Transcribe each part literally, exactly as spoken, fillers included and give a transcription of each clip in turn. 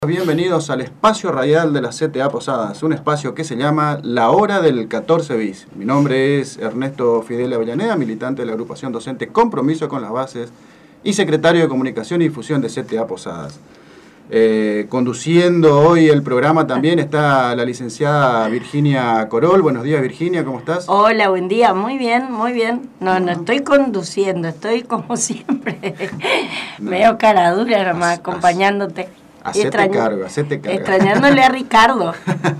Bienvenidos al espacio radial de la C T A Posadas, un espacio que se llama La Hora del catorce bis. Mi nombre es Ernesto Fidel Avellaneda, militante de la agrupación docente Compromiso con las Bases y secretario de Comunicación y Difusión de C T A Posadas. Eh, conduciendo hoy el programa también está la licenciada Virginia Corol. Buenos días, Virginia, ¿cómo estás? Hola, buen día, muy bien, muy bien. No, no estoy conduciendo, estoy como siempre, no. medio cara dura nomás, acompañándote. Hacete Extrañ... cargo, hacete cargo. Extrañándole a Ricardo.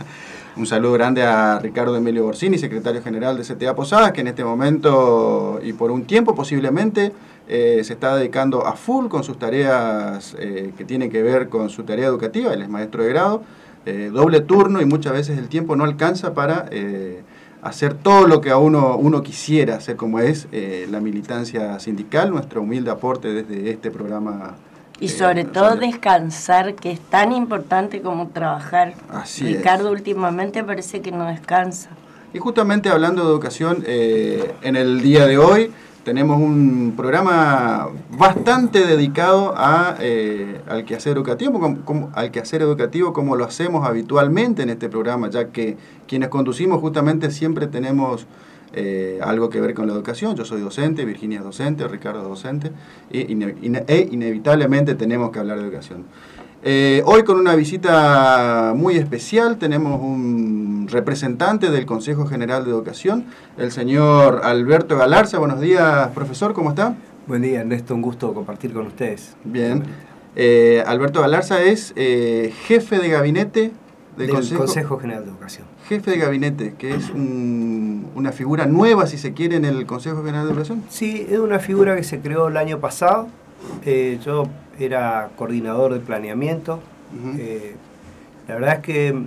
Un saludo grande a Ricardo Emilio Borsini, secretario general de C T A Posadas, que en este momento y por un tiempo posiblemente eh, se está dedicando a full con sus tareas eh, que tienen que ver con su tarea educativa. Él es maestro de grado, eh, doble turno y muchas veces el tiempo no alcanza para eh, hacer todo lo que a uno, uno quisiera hacer, como es eh, la militancia sindical, nuestro humilde aporte desde este programa. Y sobre eh, todo descansar, que es tan importante como trabajar. Así Ricardo es. Últimamente parece que no descansa. Y justamente hablando de educación, eh, en el día de hoy tenemos un programa bastante dedicado a, eh, al quehacer educativo, como, como, al quehacer educativo como lo hacemos habitualmente en este programa, ya que quienes conducimos justamente siempre tenemos Eh, algo que ver con la educación. Yo soy docente, Virginia es docente, Ricardo es docente, e, ine, ine, e inevitablemente tenemos que hablar de educación. Eh, hoy con una visita muy especial tenemos un representante del Consejo General de Educación, el señor Alberto Galarza. Buenos días, profesor, ¿cómo está? Buen día, Ernesto, un gusto compartir con ustedes. Bien. Eh, Alberto Galarza es eh, jefe de gabinete del, del Consejo, Consejo General de Educación. Jefe de gabinete, que es un, una figura nueva, si se quiere, en el Consejo General de Educación. Sí, es una figura que se creó el año pasado. Eh, yo era coordinador de planeamiento. Uh-huh. Eh, la verdad es que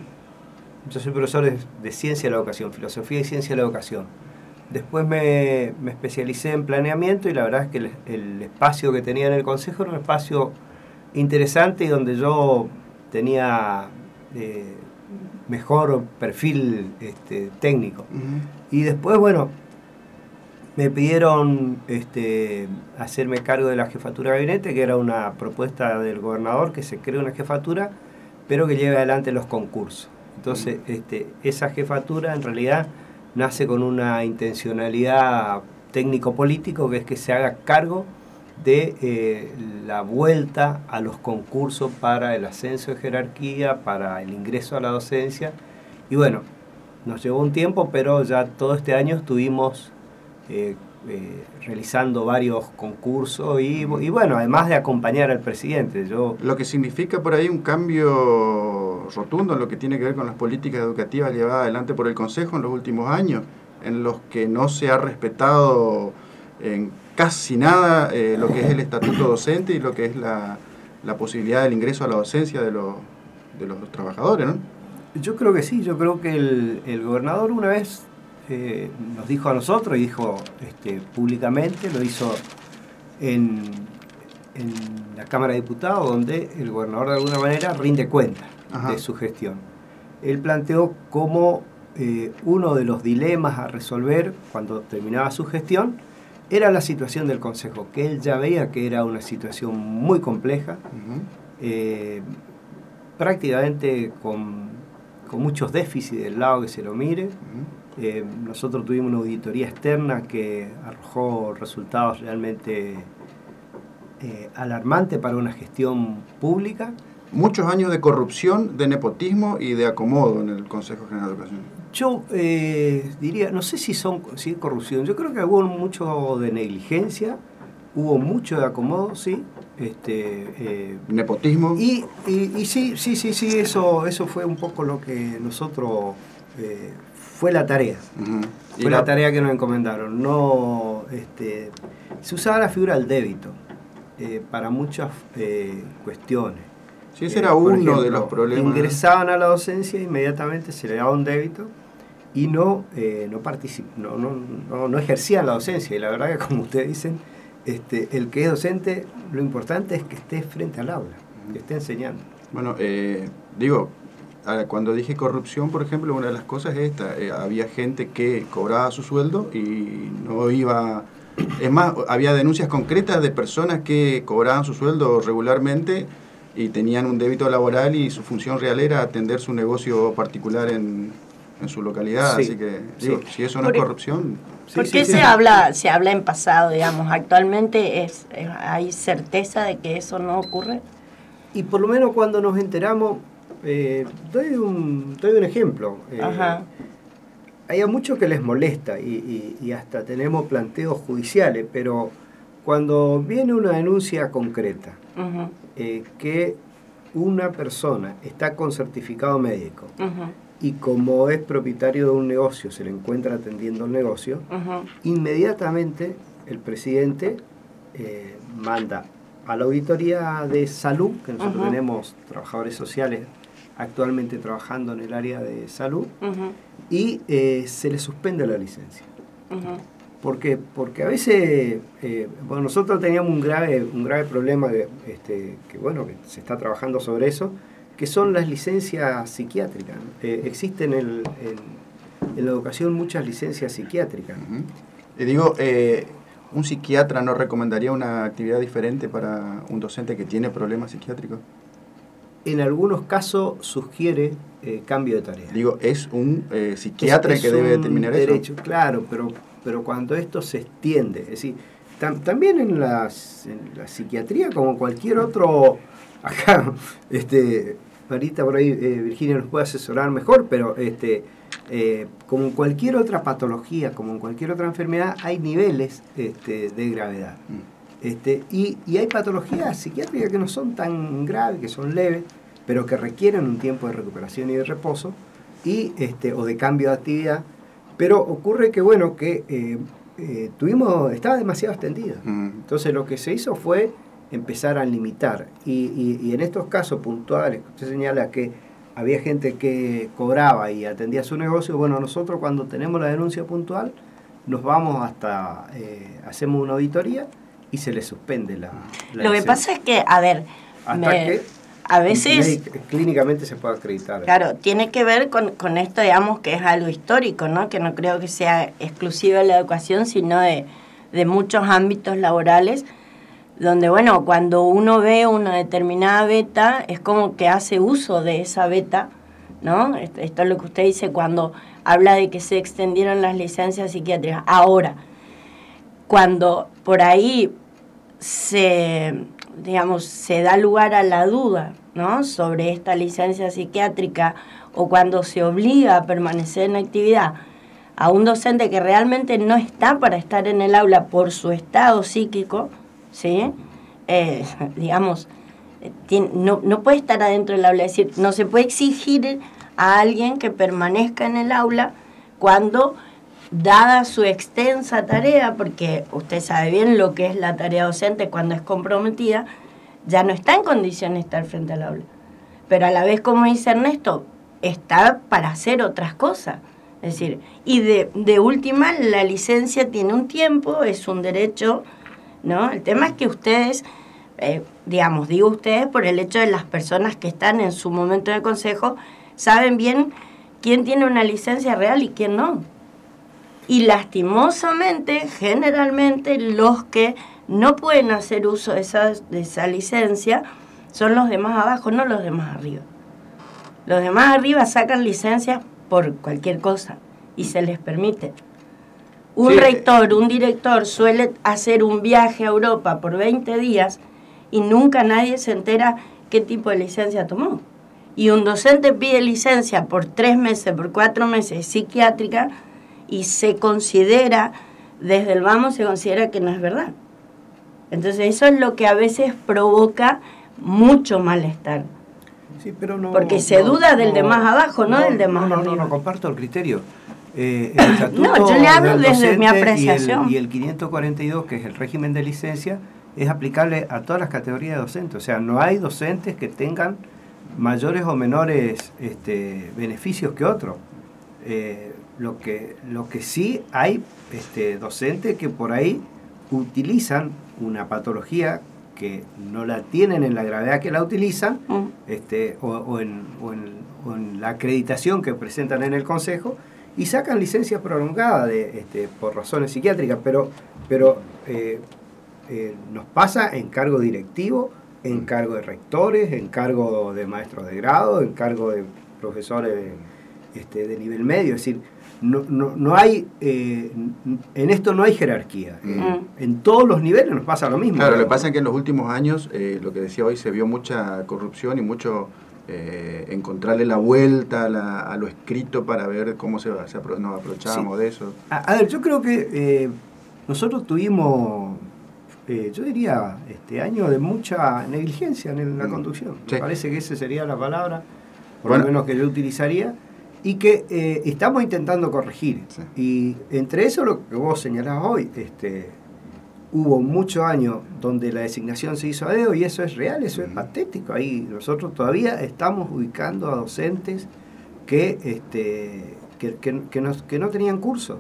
yo soy profesor de, de Ciencia de la Educación, Filosofía y Ciencia de la Educación. Después me, me especialicé en planeamiento y la verdad es que el, el espacio que tenía en el Consejo era un espacio interesante y donde yo tenía Eh, mejor perfil este, técnico. Uh-huh. Y después, bueno, me pidieron este, hacerme cargo de la jefatura de gabinete, que era una propuesta del gobernador, que se cree una jefatura, pero que lleve adelante los concursos. Entonces, uh-huh. este, esa jefatura en realidad nace con una intencionalidad técnico-político, que es que se haga cargo de eh, la vuelta a los concursos para el ascenso de jerarquía, para el ingreso a la docencia. Y bueno, nos llevó un tiempo, pero ya todo este año estuvimos eh, eh, realizando varios concursos y, y bueno, además de acompañar al presidente. Yo Lo que significa por ahí un cambio rotundo en lo que tiene que ver con las políticas educativas llevadas adelante por el Consejo en los últimos años, en los que no se ha respetado en casi nada eh, lo que es el estatuto docente y lo que es la, la posibilidad del ingreso a la docencia de los, de los trabajadores, ¿no? Yo creo que sí, yo creo que el, el gobernador una vez eh, nos dijo a nosotros, y dijo este, públicamente, lo hizo en, en la Cámara de Diputados, donde el gobernador de alguna manera rinde cuenta Ajá. de su gestión. Él planteó como eh, uno de los dilemas a resolver cuando terminaba su gestión era la situación del Consejo, que él ya veía que era una situación muy compleja, uh-huh. eh, prácticamente con, con muchos déficits del lado que se lo mire. Uh-huh. Eh, nosotros tuvimos una auditoría externa que arrojó resultados realmente eh, alarmantes para una gestión pública. Muchos años de corrupción, de nepotismo y de acomodo en el Consejo General de Educación. Yo eh, diría, no sé si son si es corrupción, yo creo que hubo mucho de negligencia, hubo mucho de acomodo, sí. Este, eh, Nepotismo. Y, y, y sí, sí, sí, sí, eso, eso fue un poco lo que nosotros, eh, fue la tarea, uh-huh. fue la, la tarea que nos encomendaron. No, este, se usaba la figura del débito eh, para muchas eh, cuestiones. Sí, ese eh, era uno ejemplo, de los problemas. Ingresaban a la docencia, inmediatamente se le daba un débito y no, eh, no, particip- no, no, no, no ejercían la docencia. Y la verdad que, como ustedes dicen, este, el que es docente, lo importante es que esté frente al aula, que esté enseñando. Bueno, eh, digo, cuando dije corrupción, por ejemplo, una de las cosas es esta. Eh, había gente que cobraba su sueldo y no iba... Es más, había denuncias concretas de personas que cobraban su sueldo regularmente y tenían un débito laboral y su función real era atender su negocio particular en, en su localidad. Sí, así que digo, sí. Si eso no es corrupción... Sí, ¿Por qué sí, se, sí. Habla, se habla en pasado, digamos? ¿Actualmente es, es, hay certeza de que eso no ocurre? Y por lo menos cuando nos enteramos, eh, doy, un, doy un ejemplo. Eh, Ajá. Hay a muchos que les molesta y, y, y hasta tenemos planteos judiciales, pero cuando viene una denuncia concreta, uh-huh. eh, que una persona está con certificado médico, uh-huh. y como es propietario de un negocio, se le encuentra atendiendo el negocio, uh-huh. inmediatamente el presidente eh, manda a la auditoría de salud, que nosotros uh-huh. tenemos trabajadores sociales actualmente trabajando en el área de salud, uh-huh. y eh, se le suspende la licencia. Uh-huh. ¿Por qué? Porque a veces, eh, bueno, nosotros teníamos un grave, un grave problema, de, este, que bueno, que se está trabajando sobre eso, que son las licencias psiquiátricas. Eh, existen en, en, en la educación muchas licencias psiquiátricas. Uh-huh. Y digo, eh, ¿un psiquiatra no recomendaría una actividad diferente para un docente que tiene problemas psiquiátricos? En algunos casos sugiere eh, cambio de tarea. Digo, es un eh, psiquiatra es, es que debe determinar derecho, eso. Claro, pero, pero cuando esto se extiende, es decir, tam, también en, las, en la psiquiatría, como cualquier otro, acá, este, ahorita por ahí eh, Virginia nos puede asesorar mejor, pero este, eh, como en cualquier otra patología, como en cualquier otra enfermedad, hay niveles este, de gravedad. Mm. Este, y, y hay patologías psiquiátricas que no son tan graves, que son leves, pero que requieren un tiempo de recuperación y de reposo, y, este, o de cambio de actividad. Pero ocurre que, bueno, que eh, eh, tuvimos, estaba demasiado extendida. Mm. Entonces lo que se hizo fue empezar a limitar. Y, y, y en estos casos puntuales, usted señala que había gente que cobraba y atendía su negocio, bueno, nosotros cuando tenemos la denuncia puntual, nos vamos hasta, eh, hacemos una auditoría, y se le suspende la, la Lo que licencia. pasa es que, a ver, hasta me, que a veces clínicamente se puede acreditar. Claro, tiene que ver con, con esto, digamos, que es algo histórico, ¿no? Que no creo que sea exclusivo de la educación, sino de, de muchos ámbitos laborales, donde, bueno, cuando uno ve una determinada beta, es como que hace uso de esa beta, ¿no? Esto, esto es lo que usted dice cuando habla de que se extendieron las licencias psiquiátricas. Ahora, cuando por ahí se, digamos, se da lugar a la duda, ¿no?, sobre esta licencia psiquiátrica, o cuando se obliga a permanecer en actividad a un docente que realmente no está para estar en el aula por su estado psíquico, ¿sí? Eh, digamos, tiene, no, no puede estar adentro del aula, es decir, no se puede exigir a alguien que permanezca en el aula cuando, dada su extensa tarea, porque usted sabe bien lo que es la tarea docente cuando es comprometida, ya no está en condiciones de estar frente al aula. Pero a la vez, como dice Ernesto, está para hacer otras cosas. Es decir, y de, de última, la licencia tiene un tiempo, es un derecho, ¿no? El tema es que ustedes, eh, digamos, digo ustedes por el hecho de las personas que están en su momento de consejo, saben bien quién tiene una licencia real y quién no. Y lastimosamente, generalmente, los que no pueden hacer uso de esa, de esa licencia son los de más abajo, no los de más arriba. Los de más arriba sacan licencias por cualquier cosa y se les permite. Un sí. rector, un director suele hacer un viaje a Europa por veinte días y nunca nadie se entera qué tipo de licencia tomó. Y un docente pide licencia por tres meses, por cuatro meses, psiquiátrica, y se considera, desde el vamos, se considera que no es verdad. Entonces eso es lo que a veces provoca mucho malestar. Sí, pero no, porque se no, duda del no, de más abajo, no, no del de más no, no, arriba. No, no, comparto el criterio. Eh, el estatuto no, yo le hablo desde mi apreciación. Y el, y el quinientos cuarenta y dos, que es el régimen de licencia, es aplicable a todas las categorías de docentes. O sea, no hay docentes que tengan mayores o menores este, beneficios que otros. Eh, lo que lo que sí hay este, docentes que por ahí utilizan una patología que no la tienen en la gravedad que la utilizan, mm. este, o, o, en, o, en, o en la acreditación que presentan en el consejo, y sacan licencias prolongadas de, este, por razones psiquiátricas, pero, pero eh, eh, nos pasa en cargo directivo en cargo de rectores, en cargo de maestros de grado, en cargo de profesores de, este, de nivel medio. Es decir, no, no, no hay, eh, en esto no hay jerarquía. Mm. Eh, en todos los niveles nos pasa lo mismo. Claro, lo que pasa es que en los últimos años, eh, lo que decía hoy, se vio mucha corrupción y mucho eh, encontrarle la vuelta a, la, a lo escrito para ver cómo se, se apro- nos aprovechábamos sí. de eso. A, a ver, yo creo que eh, nosotros tuvimos... Eh, yo diría, este año de mucha negligencia en la conducción. Sí. Me parece que esa sería la palabra, por bueno. lo menos que yo utilizaría, y que eh, estamos intentando corregir. Sí. Y entre eso lo que vos señalabas hoy, este, hubo muchos años donde la designación se hizo a dedo, y eso es real, eso mm. es patético. Ahí nosotros todavía estamos ubicando a docentes que, este, que, que, que, nos, que no tenían curso.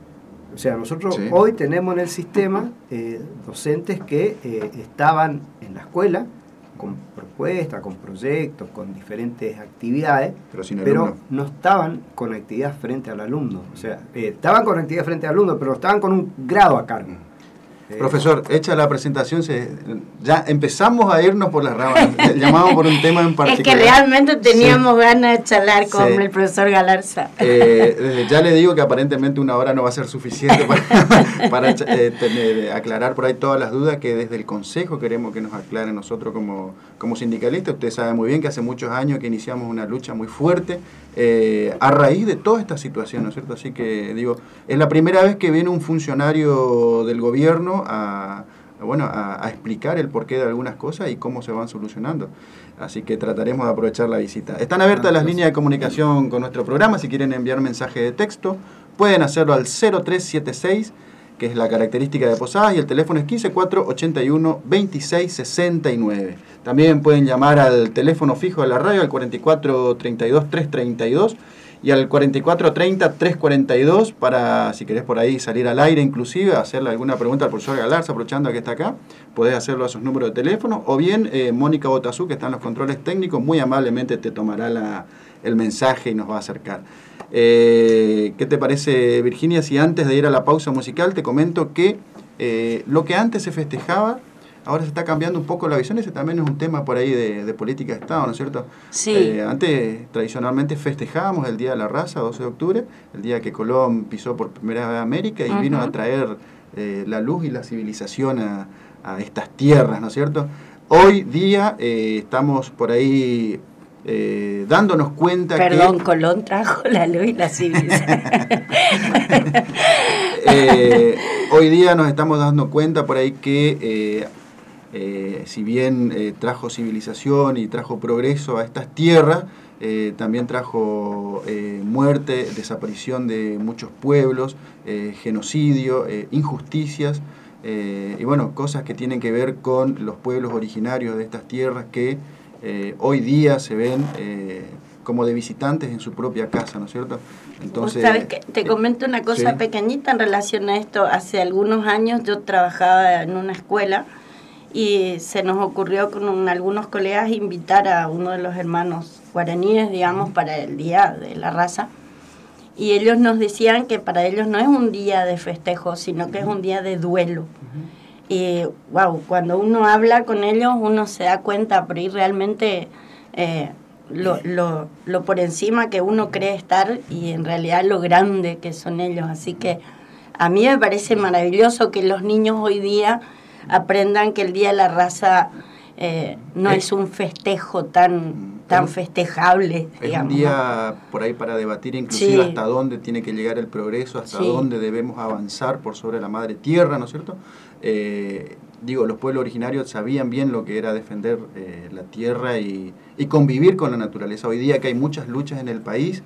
O sea, nosotros sí. hoy tenemos en el sistema eh, docentes que eh, estaban en la escuela con propuestas, con proyectos, con diferentes actividades, pero, sin pero no estaban con actividad frente al alumno. O sea, eh, estaban con actividad frente al alumno, pero estaban con un grado a cargo. Eh, Profesor, hecha la presentación, se, ya empezamos a irnos por las ramas. Llamamos por un tema en particular. Es que realmente teníamos sí. ganas de charlar con sí. el profesor Galarza. Eh, ya le digo que aparentemente una hora no va a ser suficiente para, para eh, tener, aclarar por ahí todas las dudas que desde el Consejo queremos que nos aclaren nosotros como, como sindicalistas. Usted sabe muy bien que hace muchos años que iniciamos una lucha muy fuerte eh, a raíz de toda esta situación, ¿no es cierto? Así que digo, es la primera vez que viene un funcionario del gobierno A, bueno, a, a explicar el porqué de algunas cosas y cómo se van solucionando. Así que trataremos de aprovechar la visita. Están abiertas las líneas de comunicación con nuestro programa. Si quieren enviar mensaje de texto, pueden hacerlo al cero tres siete seis, que es la característica de Posadas, y el teléfono es quince cuatro ochenta y uno veintiséis sesenta y nueve. También pueden llamar al teléfono fijo de la radio, al cuarenta y cuatro treinta y dos trescientos treinta y dos, y al cuarenta y cuatro treinta trescientos cuarenta y dos para, si querés por ahí salir al aire inclusive, hacerle alguna pregunta al profesor Galarza, aprovechando que está acá, podés hacerlo a sus números de teléfono, o bien eh, Mónica Botazú, que está en los controles técnicos, muy amablemente te tomará la, el mensaje y nos va a acercar. Eh, ¿Qué te parece, Virginia, si antes de ir a la pausa musical te comento que eh, lo que antes se festejaba, ahora se está cambiando un poco la visión? Ese también es un tema por ahí de, de política de Estado, ¿no es cierto? Sí. Eh, antes, tradicionalmente, festejábamos el Día de la Raza, doce de octubre, el día que Colón pisó por primera vez a América y uh-huh. vino a traer eh, la luz y la civilización a, a estas tierras, ¿no es cierto? Hoy día eh, estamos por ahí eh, dándonos cuenta Perdón, que... Perdón, Colón trajo la luz y la civilización. eh, hoy día nos estamos dando cuenta por ahí que... Eh, Eh, si bien eh, trajo civilización y trajo progreso a estas tierras, eh, también trajo eh, muerte, desaparición de muchos pueblos, eh, genocidio, eh, injusticias, eh, y bueno, cosas que tienen que ver con los pueblos originarios de estas tierras que eh, hoy día se ven eh, como de visitantes en su propia casa, ¿no es cierto? Entonces, ¿sabes qué? Te comento una cosa sí. pequeñita en relación a esto. Hace algunos años yo trabajaba en una escuela y se nos ocurrió con un, algunos colegas invitar a uno de los hermanos guaraníes, digamos, para el Día de la Raza, y ellos nos decían que para ellos no es un día de festejo, sino que es un día de duelo. Uh-huh. Y wow, cuando uno habla con ellos uno se da cuenta, por ahí realmente eh, lo, lo, lo por encima que uno cree estar y en realidad lo grande que son ellos. Así que a mí me parece maravilloso que los niños hoy día aprendan que el Día de la Raza eh, no es, es un festejo tan, tan es, festejable, digamos. Es un día por ahí para debatir inclusive sí. hasta dónde tiene que llegar el progreso, hasta sí. dónde debemos avanzar por sobre la madre tierra, ¿no es cierto? Eh, digo, los pueblos originarios sabían bien lo que era defender eh, la tierra y, y convivir con la naturaleza. Hoy día que hay muchas luchas en el país,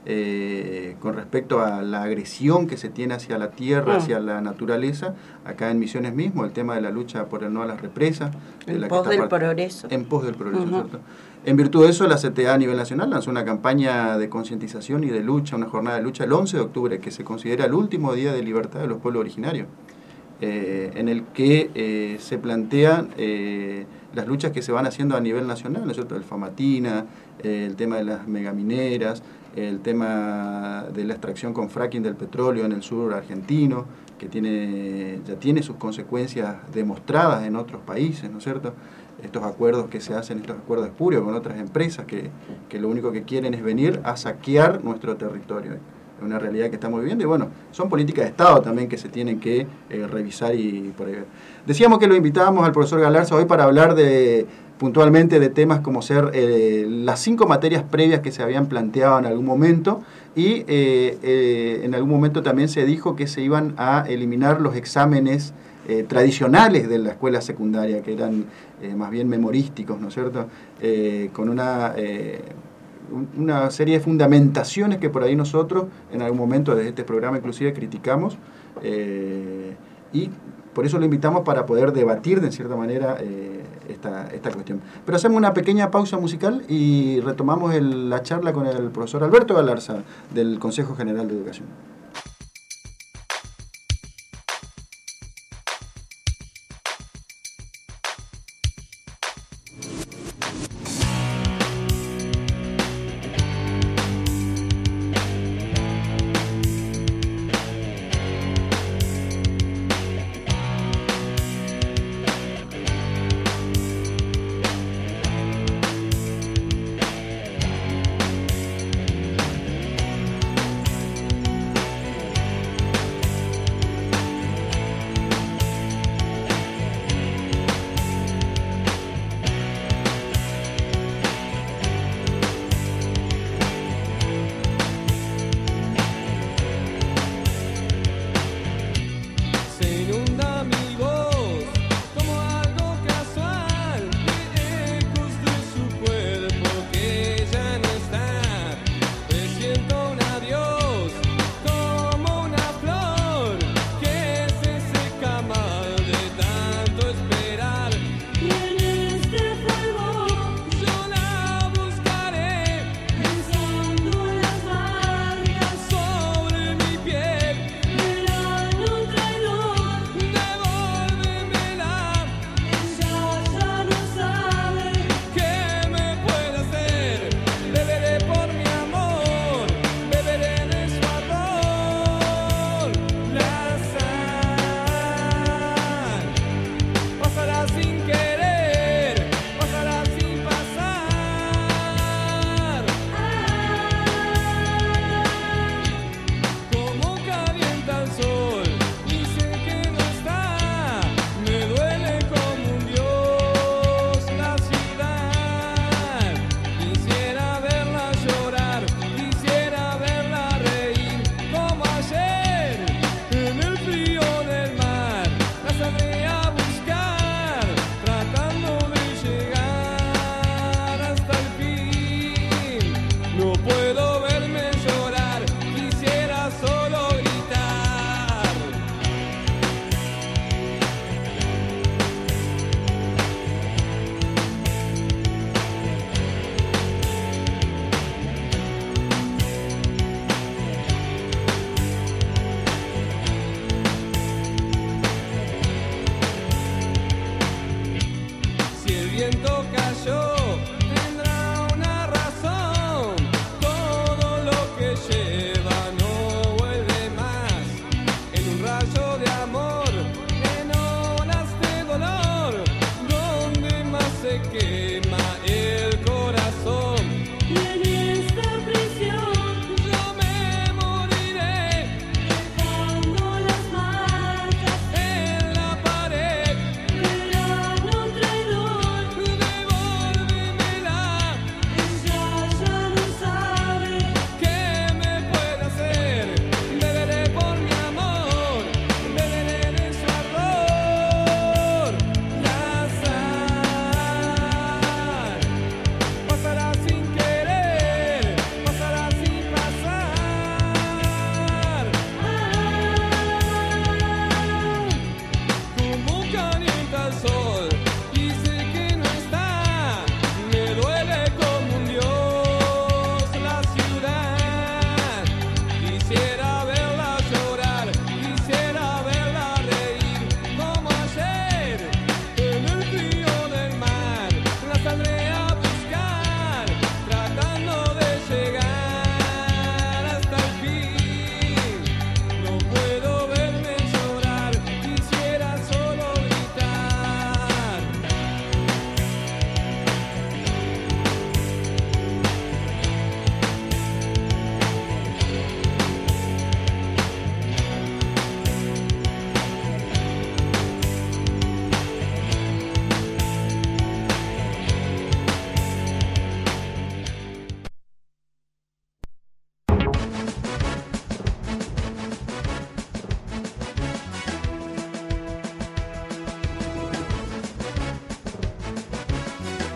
Eh, con respecto a la agresión que se tiene hacia la tierra, mm. hacia la naturaleza, acá en Misiones mismo, el tema de la lucha por el no a las represas. En la pos que está del progreso. En pos del progreso, uh-huh. ¿cierto? En virtud de eso, la C T A a nivel nacional lanzó una campaña de concientización y de lucha, una jornada de lucha el once de octubre, que se considera el último día de libertad de los pueblos originarios, eh, en el que eh, se plantean eh, las luchas que se van haciendo a nivel nacional, ¿no es cierto? El Famatina, eh, el tema de las megamineras, el tema de la extracción con fracking del petróleo en el sur argentino, que tiene ya tiene sus consecuencias demostradas en otros países, ¿no es cierto? estos acuerdos que se hacen, estos acuerdos espurios con otras empresas que, que lo único que quieren es venir a saquear nuestro territorio. Es una realidad que estamos viviendo y bueno, son políticas de Estado también que se tienen que eh, revisar y por ahí ver. Decíamos que lo invitábamos al profesor Galarza hoy para hablar de puntualmente de temas como ser eh, las cinco materias previas que se habían planteado en algún momento y eh, eh, en algún momento también se dijo que se iban a eliminar los exámenes eh, tradicionales de la escuela secundaria, que eran eh, más bien memorísticos, ¿no es cierto? Eh, con una... Eh, una serie de fundamentaciones que por ahí nosotros en algún momento desde este programa inclusive criticamos eh, y por eso lo invitamos para poder debatir de cierta manera eh, esta, esta cuestión. Pero hacemos una pequeña pausa musical y retomamos el, la charla con el profesor Alberto Galarza del Consejo General de Educación.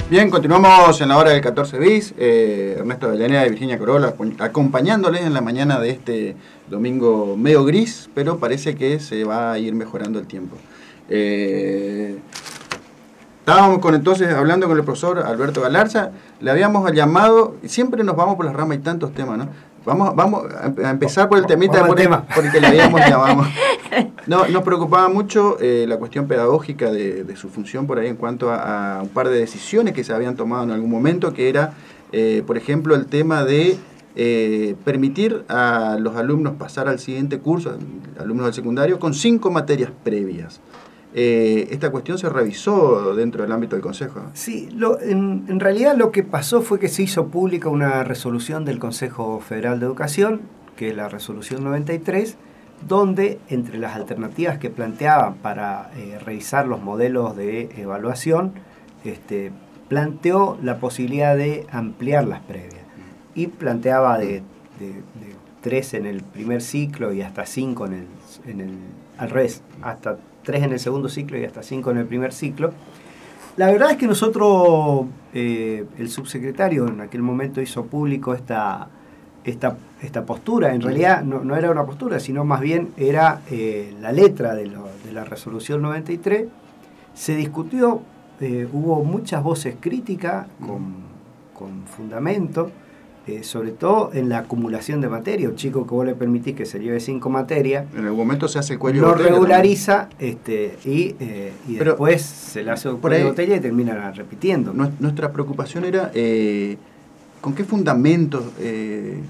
Bien, continuamos en la hora del catorce bis. Eh, Ernesto Avellaneda y Virginia Corola acompañándoles en la mañana de este domingo medio gris, pero parece que se va a ir mejorando el tiempo. Eh, estábamos con, entonces hablando con el profesor Alberto Galarza, le habíamos llamado, siempre nos vamos por las ramas, hay tantos temas, ¿no? Vamos, vamos a empezar por el temita por el, por el que le habíamos llamado. No, nos preocupaba mucho eh, la cuestión pedagógica de, de su función por ahí en cuanto a, a un par de decisiones que se habían tomado en algún momento, que era, eh, por ejemplo, el tema de eh, permitir a los alumnos pasar al siguiente curso, alumnos del secundario, con cinco materias previas. Eh, esta cuestión se revisó dentro del ámbito del Consejo. Sí, lo, en, en realidad lo que pasó fue que se hizo pública una resolución del Consejo Federal de Educación, que es la resolución noventa y tres, donde entre las alternativas que planteaban para eh, revisar los modelos de evaluación, este, planteó la posibilidad de ampliar las previas y planteaba de, de, de tres en el primer ciclo y hasta cinco en el, en el al revés, hasta tres en el segundo ciclo y hasta cinco en el primer ciclo. La verdad es que nosotros, eh, el subsecretario en aquel momento hizo público esta, esta, esta postura. En realidad no, no era una postura, sino más bien era eh, la letra de, lo, de la resolución noventa y tres. Se discutió, eh, hubo muchas voces críticas con, con fundamento, eh, sobre todo en la acumulación de materia. Un chico que vos le permitís que se lleve cinco materias, en algún momento se hace el cuello lo de botella, regulariza este, y, eh, y Pero, después se le hace el cuello de botella y termina repitiendo. Nuestra preocupación era eh, con qué fundamentos, eh,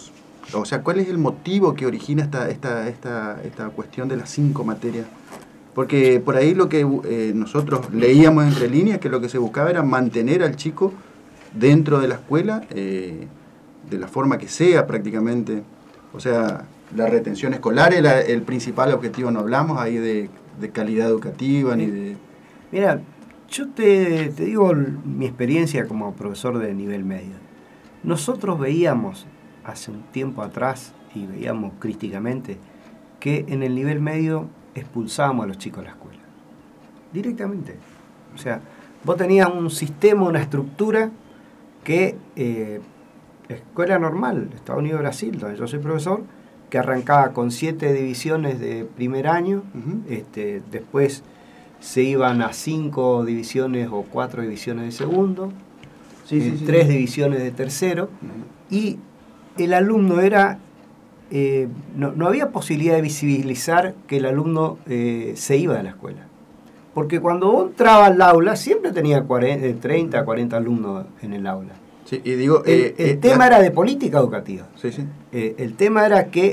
o sea, cuál es el motivo que origina esta, esta, esta, esta cuestión de las cinco materias. Porque por ahí lo que eh, nosotros leíamos entre líneas, que lo que se buscaba era mantener al chico dentro de la escuela, eh, de la forma que sea prácticamente. O sea, la retención escolar es la, el principal objetivo, no hablamos ahí de, de calidad educativa ni de... Mira, yo te, te digo mi experiencia como profesor de nivel medio. Nosotros veíamos hace un tiempo atrás, y veíamos críticamente, que en el nivel medio expulsábamos a los chicos de la escuela. Directamente. O sea, vos tenías un sistema, una estructura que... Eh, escuela normal, Estados Unidos, Brasil, donde yo soy profesor, que arrancaba con siete divisiones de primer año, uh-huh. este, después se iban a cinco divisiones o cuatro divisiones de segundo, sí, eh, sí, tres sí. divisiones de tercero, uh-huh. y el alumno era, eh, no, no había posibilidad de visibilizar que el alumno eh, se iba de la escuela. Porque cuando entraba al aula siempre tenía cuarenta, treinta, cuarenta alumnos en el aula. Sí, y digo, el eh, el eh, tema la... era de política educativa. Sí, sí. Eh, el tema era que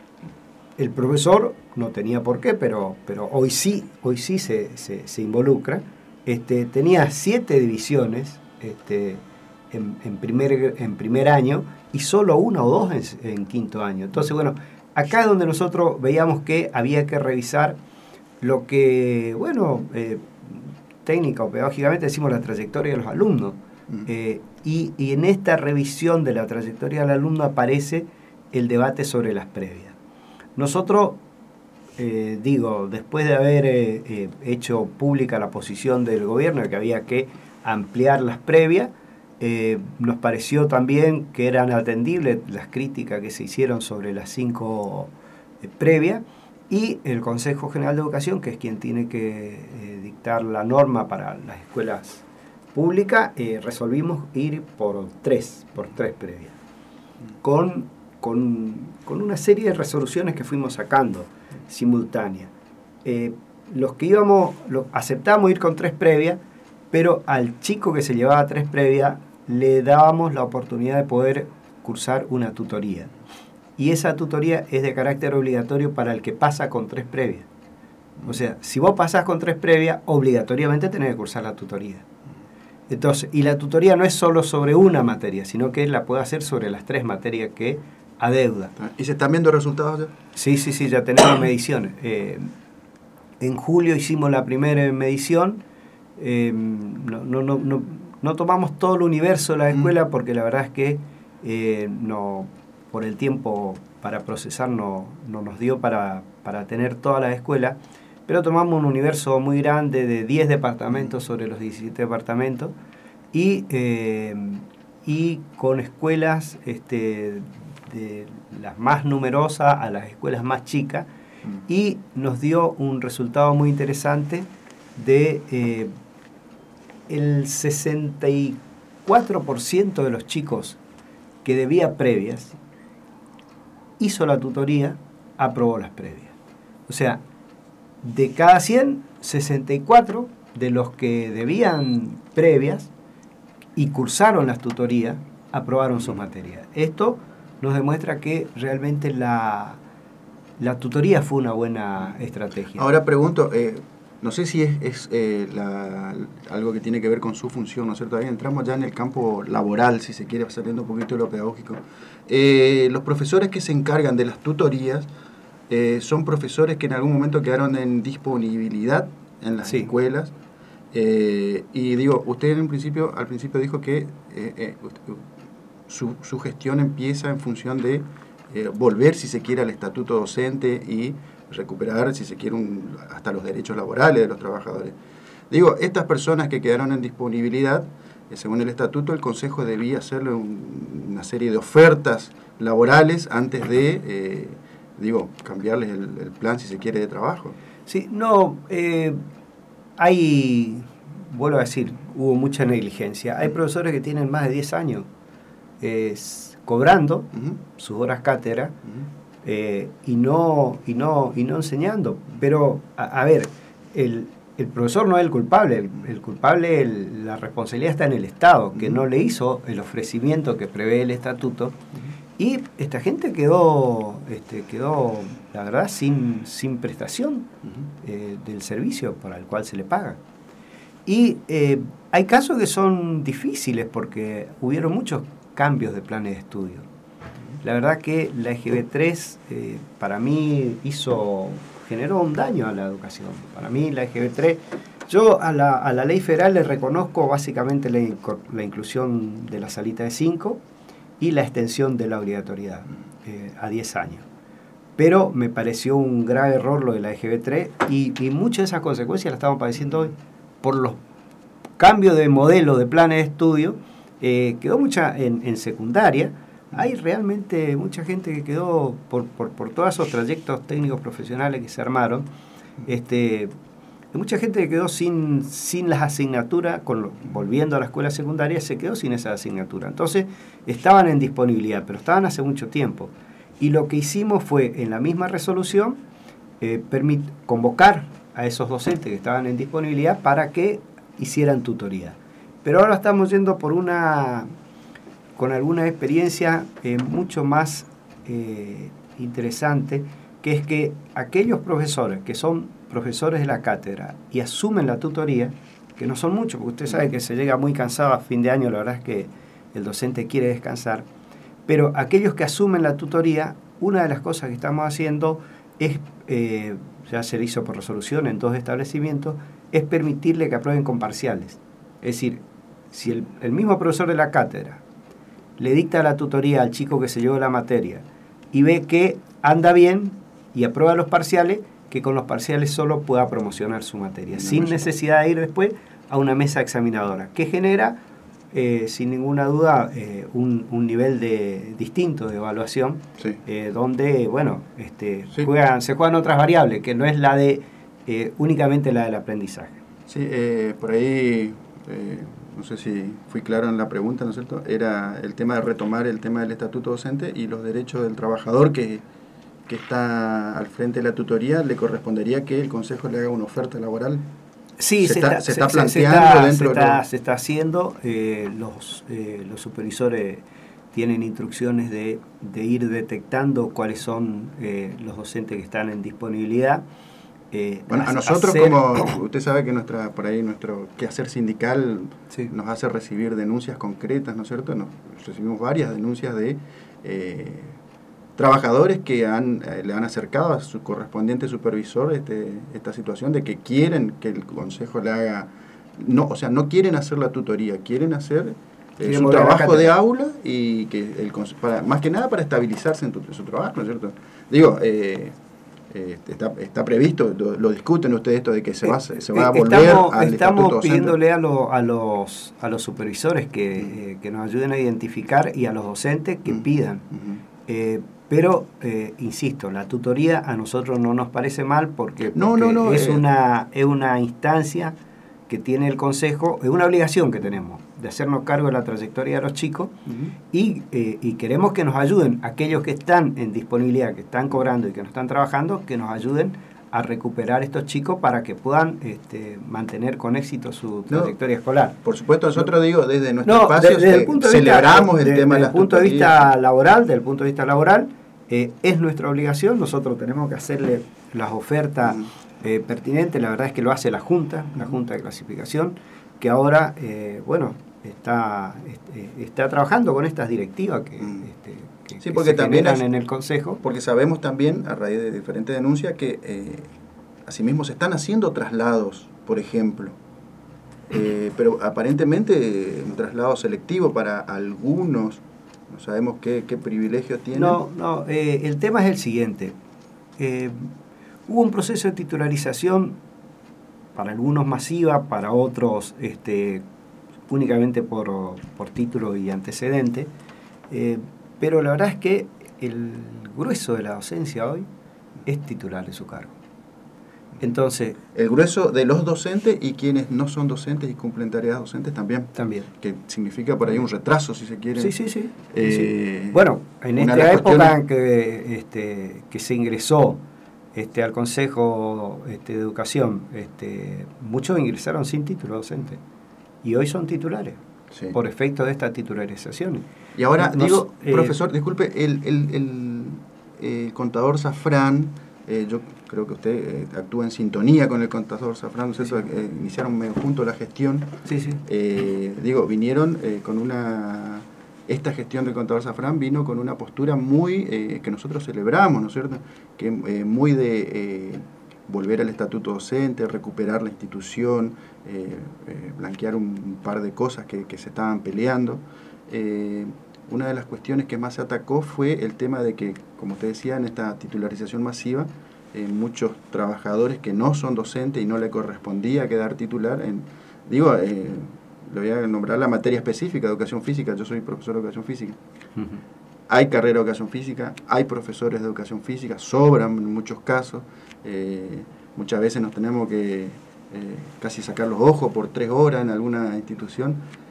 el profesor, no tenía por qué, pero, pero hoy sí, hoy sí se, se, se involucra, este, tenía siete divisiones este, en, en, primer, en primer año y solo una o dos en, en quinto año. Entonces, bueno, acá es donde nosotros veíamos que había que revisar lo que, bueno, eh, técnica o pedagógicamente decimos la trayectoria de los alumnos. Eh, y, y en esta revisión de la trayectoria del alumno aparece el debate sobre las previas. Nosotros, eh, digo, después de haber eh, eh, hecho pública la posición del gobierno de que había que ampliar las previas, eh, nos pareció también que eran atendibles las críticas que se hicieron sobre las cinco eh, previas, y el Consejo General de Educación, que es quien tiene que eh, dictar la norma para las escuelas pública, eh, resolvimos ir por tres, por tres previas, con, con, con una serie de resoluciones que fuimos sacando simultáneas. Eh, los que íbamos, lo, aceptamos ir con tres previas, pero al chico que se llevaba tres previas le dábamos la oportunidad de poder cursar una tutoría. Y esa tutoría es de carácter obligatorio para el que pasa con tres previas. O sea, si vos pasás con tres previas, obligatoriamente tenés que cursar la tutoría. Entonces, y la tutoría no es solo sobre una materia, sino que la puede hacer sobre las tres materias que adeuda. ¿Y se están viendo resultados ya? Sí, sí, sí, ya tenemos mediciones. Eh, en julio hicimos la primera medición. Eh, no, no, no, no, no tomamos todo el universo de la escuela porque la verdad es que eh, no, por el tiempo para procesar no, no nos dio para, para tener toda la escuela. Pero tomamos un universo muy grande de diez departamentos sobre los diecisiete departamentos, y, eh, y con escuelas este, de las más numerosas a las escuelas más chicas, y nos dio un resultado muy interesante de eh, el sesenta y cuatro por ciento de los chicos que debía previas hizo la tutoría, aprobó las previas. O sea, de cada cien, sesenta y cuatro de los que debían previas y cursaron las tutorías, aprobaron sus materias. Esto nos demuestra que realmente la, la tutoría fue una buena estrategia. Ahora pregunto, eh, no sé si es, es eh, la, algo que tiene que ver con su función, ¿no es cierto? Ahí entramos ya en el campo laboral, si se quiere, saliendo un poquito de lo pedagógico. Eh, los profesores que se encargan de las tutorías eh, son profesores que en algún momento quedaron en disponibilidad en las sí. escuelas. Eh, y digo, usted en un principio, al principio dijo que eh, eh, su, su gestión empieza en función de eh, volver, si se quiere, al estatuto docente y recuperar, si se quiere, un, hasta los derechos laborales de los trabajadores. Digo, estas personas que quedaron en disponibilidad, eh, según el estatuto, el Consejo debía hacerle un, una serie de ofertas laborales antes de, eh, digo, cambiarles el, el plan, si se quiere, de trabajo. Sí, no, eh, hay, vuelvo a decir, hubo mucha negligencia. Hay profesores que tienen más de diez años eh, cobrando uh-huh. sus horas cátedra, uh-huh. Eh, y no y no y no enseñando, pero a, a ver, el, el profesor no es el culpable, el, el culpable, el, la responsabilidad está en el Estado, que uh-huh. no le hizo el ofrecimiento que prevé el estatuto, uh-huh. y esta gente quedó este, quedó la verdad sin, sin prestación uh-huh. eh, del servicio para el cual se le paga. Y eh, hay casos que son difíciles porque hubieron muchos cambios de planes de estudio. La verdad que la E G B tres eh, para mí hizo, generó un daño a la educación. Para mí la E G B tres, yo a la, a la ley federal le reconozco básicamente la, la inclusión de la salita de cinco y la extensión de la obligatoriedad eh, a diez años. Pero me pareció un grave error lo de la E G B tres y, y muchas de esas consecuencias las estamos padeciendo hoy por los cambios de modelo de planes de estudio. Eh, quedó mucha en, en secundaria. Hay realmente mucha gente que quedó por, por, por todos esos trayectos técnicos profesionales que se armaron, este, mucha gente que quedó sin, sin las asignaturas, con, volviendo a la escuela secundaria, se quedó sin esa asignatura. Entonces, estaban en disponibilidad, pero estaban hace mucho tiempo. Y lo que hicimos fue, en la misma resolución, eh, permit, convocar a esos docentes que estaban en disponibilidad para que hicieran tutoría. Pero ahora estamos yendo por una... con alguna experiencia eh, mucho más eh, interesante, que es que aquellos profesores que son profesores de la cátedra y asumen la tutoría, que no son muchos, porque usted sabe que se llega muy cansado a fin de año, la verdad es que el docente quiere descansar, pero aquellos que asumen la tutoría, una de las cosas que estamos haciendo es, eh, ya se hizo por resolución en dos establecimientos, es permitirle que aprueben con parciales. Es decir, si el, el mismo profesor de la cátedra le dicta la tutoría al chico que se llevó la materia y ve que anda bien y aprueba los parciales, que con los parciales solo pueda promocionar su materia, sin necesidad de ir después a una mesa examinadora, que genera, eh, sin ninguna duda, eh, un, un nivel de, distinto de evaluación, sí. eh, donde, bueno, este, sí. juegan, se juegan otras variables, que no es la de eh, únicamente la del aprendizaje. Sí, eh, por ahí... Eh... no sé si fui claro en la pregunta, ¿no es cierto? Era el tema de retomar el tema del estatuto docente y los derechos del trabajador que, que está al frente de la tutoría. ¿Le correspondería que el Consejo le haga una oferta laboral? Sí, se, se, está, está, se está planteando se está, dentro se está, de... Lo... se está haciendo. Eh, los, eh, los supervisores tienen instrucciones de, de ir detectando cuáles son eh, los docentes que están en disponibilidad. Eh, bueno, a nosotros, hacer... como usted sabe que nuestra por ahí nuestro quehacer sindical sí. nos hace recibir denuncias concretas, ¿no es cierto? Nos recibimos varias denuncias de eh, trabajadores que han eh, le han acercado a su correspondiente supervisor este, esta situación de que quieren que el Consejo le haga, no, o sea, no quieren hacer la tutoría, quieren hacer eh, su trabajo de aula y que el para, más que nada para estabilizarse en, tu, en su trabajo, ¿no es cierto? Digo, eh, Eh, está, está previsto, lo, lo discuten ustedes esto de que se va, se va a volver estamos, al estamos estatuto pidiéndole a, lo, a, los, a los supervisores que, uh-huh. eh, que nos ayuden a identificar y a los docentes que uh-huh. pidan. Uh-huh. Eh, pero, eh, insisto, la tutoría a nosotros no nos parece mal porque, porque no, no, no, es, eh. una, es una instancia que tiene el Consejo, es una obligación que tenemos de hacernos cargo de la trayectoria de los chicos uh-huh. y, eh, y queremos que nos ayuden aquellos que están en disponibilidad, que están cobrando y que no están trabajando, que nos ayuden a recuperar estos chicos para que puedan este, mantener con éxito su trayectoria no, escolar. Por supuesto, nosotros digo, desde nuestro no, espacio desde el punto de celebramos vista, el de, tema de Desde las el punto de tutorías. vista laboral, desde el punto de vista laboral, eh, es nuestra obligación, nosotros tenemos que hacerle las ofertas uh-huh. eh, pertinentes, la verdad es que lo hace la Junta, la Junta de Clasificación, que ahora, eh, bueno, está, este, está trabajando con estas directivas que, mm. este, que, sí, que porque se también generan es, en el Consejo. Porque sabemos también, a raíz de diferentes denuncias, que eh, asimismo se están haciendo traslados, por ejemplo, eh, pero aparentemente un traslado selectivo para algunos, no sabemos qué, qué privilegios tienen. No, no, eh, el tema es el siguiente. Eh, hubo un proceso de titularización, para algunos masiva, para otros este, únicamente por, por título y antecedente, eh, pero la verdad es que el grueso de la docencia hoy es titular de su cargo. Entonces, el grueso de los docentes y quienes no son docentes y cumplen tareas docentes también. También. Que significa por ahí un retraso, si se quiere. Sí, sí, sí. Eh, sí. Bueno, en esta época en que, este, que se ingresó este, al Consejo este, de Educación, este, muchos ingresaron sin título docente y hoy son titulares sí. por efecto de estas titularizaciones. Y ahora, Nos, digo, eh, profesor, disculpe, el, el, el, el contador Zafrán, eh, yo creo que usted eh, actúa en sintonía con el contador Zafrán, ¿no es cierto? Eh, iniciaron medio juntos la gestión. Sí, sí. Eh, digo, vinieron eh, con una... Esta gestión del contador Zafrán vino con una postura muy eh, que nosotros celebramos, ¿no es cierto? Que eh, muy de eh, volver al estatuto docente, recuperar la institución, eh, eh, blanquear un, un par de cosas que, que se estaban peleando. Eh, una de las cuestiones que más se atacó fue el tema de que, como usted decía, en esta titularización masiva, eh, muchos trabajadores que no son docentes y no le correspondía quedar titular, en, digo, eh, le voy a nombrar la materia específica de educación física, yo soy profesor de educación física. Uh-huh. Hay carrera de educación física, hay profesores de educación física, sobran en muchos casos, eh, muchas veces nos tenemos que eh, casi sacar los ojos por tres horas en alguna institución.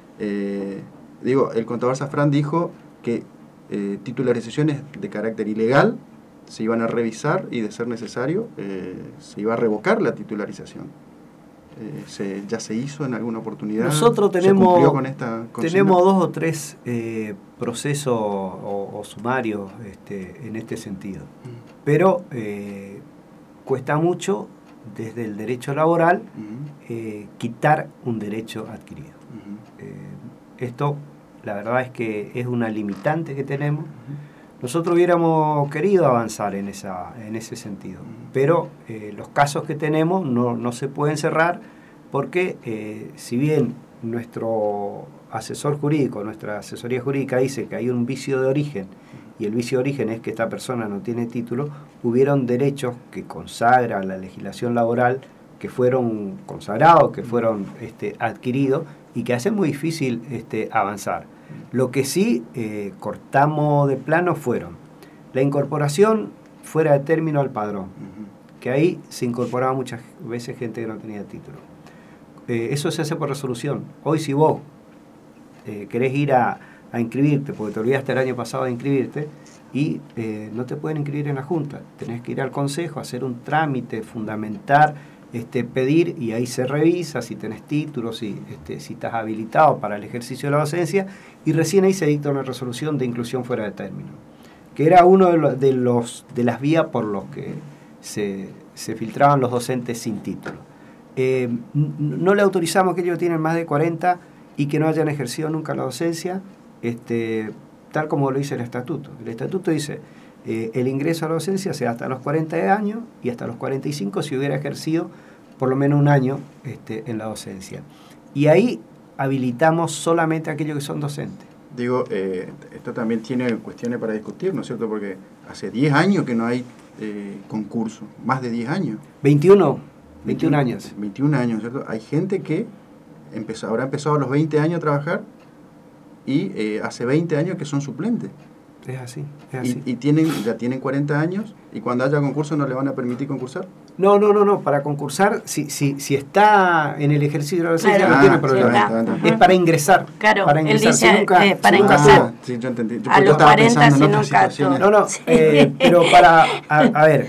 Eh, digo, el contador Zafrán dijo que eh, titularizaciones de carácter ilegal se iban a revisar y de ser necesario eh, se iba a revocar la titularización. Eh, se, ¿Ya se hizo en alguna oportunidad? Nosotros tenemos, ¿Se con esta tenemos dos o tres eh, procesos o, o sumarios este, en este sentido. Mm. Pero eh, cuesta mucho desde el derecho laboral mm. eh, quitar un derecho adquirido. Mm. Eh, esto, la verdad es que es una limitante que tenemos. Mm. Nosotros hubiéramos querido avanzar en, esa, en ese sentido, pero eh, los casos que tenemos no, no se pueden cerrar porque eh, si bien nuestro asesor jurídico, nuestra asesoría jurídica dice que hay un vicio de origen y el vicio de origen es que esta persona no tiene título, hubieron derechos que consagra la legislación laboral que fueron consagrados, que fueron este, adquiridos y que hacen muy difícil este, avanzar. Lo que sí eh, cortamos de plano fueron la incorporación fuera de término al padrón, uh-huh. que ahí se incorporaba muchas veces gente que no tenía título. Eh, eso se hace por resolución. Hoy si vos eh, querés ir a, a inscribirte, porque te olvidaste el año pasado de inscribirte, y eh, no te pueden inscribir en la Junta, tenés que ir al Consejo, hacer un trámite, fundamentar, Este, pedir y ahí se revisa si tenés títulos, si, este, si estás habilitado para el ejercicio de la docencia y recién ahí se dicta una resolución de inclusión fuera de término, que era uno de, lo, de, los, de las vías por los que se, se filtraban los docentes sin título. Eh, no le autorizamos a aquellos que tienen más de cuarenta y que no hayan ejercido nunca la docencia, este, tal como lo dice el estatuto. El estatuto dice Eh, el ingreso a la docencia sea hasta los cuarenta años y hasta los cuarenta y cinco si hubiera ejercido por lo menos un año este, en la docencia. Y ahí habilitamos solamente a aquellos que son docentes. Digo, eh, esto también tiene cuestiones para discutir, ¿no es cierto? Porque hace diez años que no hay eh, concurso, más de diez años. veintiuno, veintiún años. veintiún años, ¿cierto? Hay gente que empezó, habrá empezado a los veinte años a trabajar y eh, hace veinte años que son suplentes. Es así, es así. Y, y tienen, ya tienen cuarenta años y cuando haya concurso no le van a permitir concursar. No, no, no, no, para concursar, si, si, si está en el ejercicio de la docencia, Claro. no Ah, tiene sí, problema. está, está, está. Es para ingresar. Claro, para él ingresar. dice, Si nunca, eh, para si nunca ingresar. tuvo- Ah, sí, yo entendí. Yo, A yo los estaba cuarenta, pensando si en otras nunca situaciones. No, no, Sí. eh, pero para, a, a ver,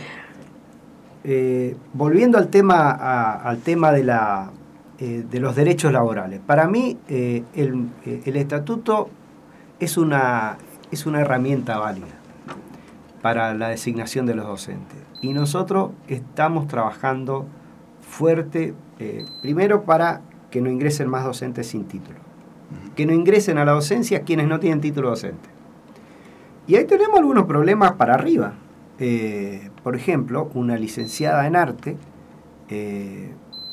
eh, volviendo al tema, a- al tema de, la, eh, de los derechos laborales, para mí eh, el, eh, el estatuto es una, es una herramienta válida para la designación de los docentes. Y nosotros estamos trabajando fuerte, eh, primero para que no ingresen más docentes sin título. Que no ingresen a la docencia quienes no tienen título docente. Y ahí tenemos algunos problemas para arriba. Eh, por ejemplo, una licenciada en arte eh,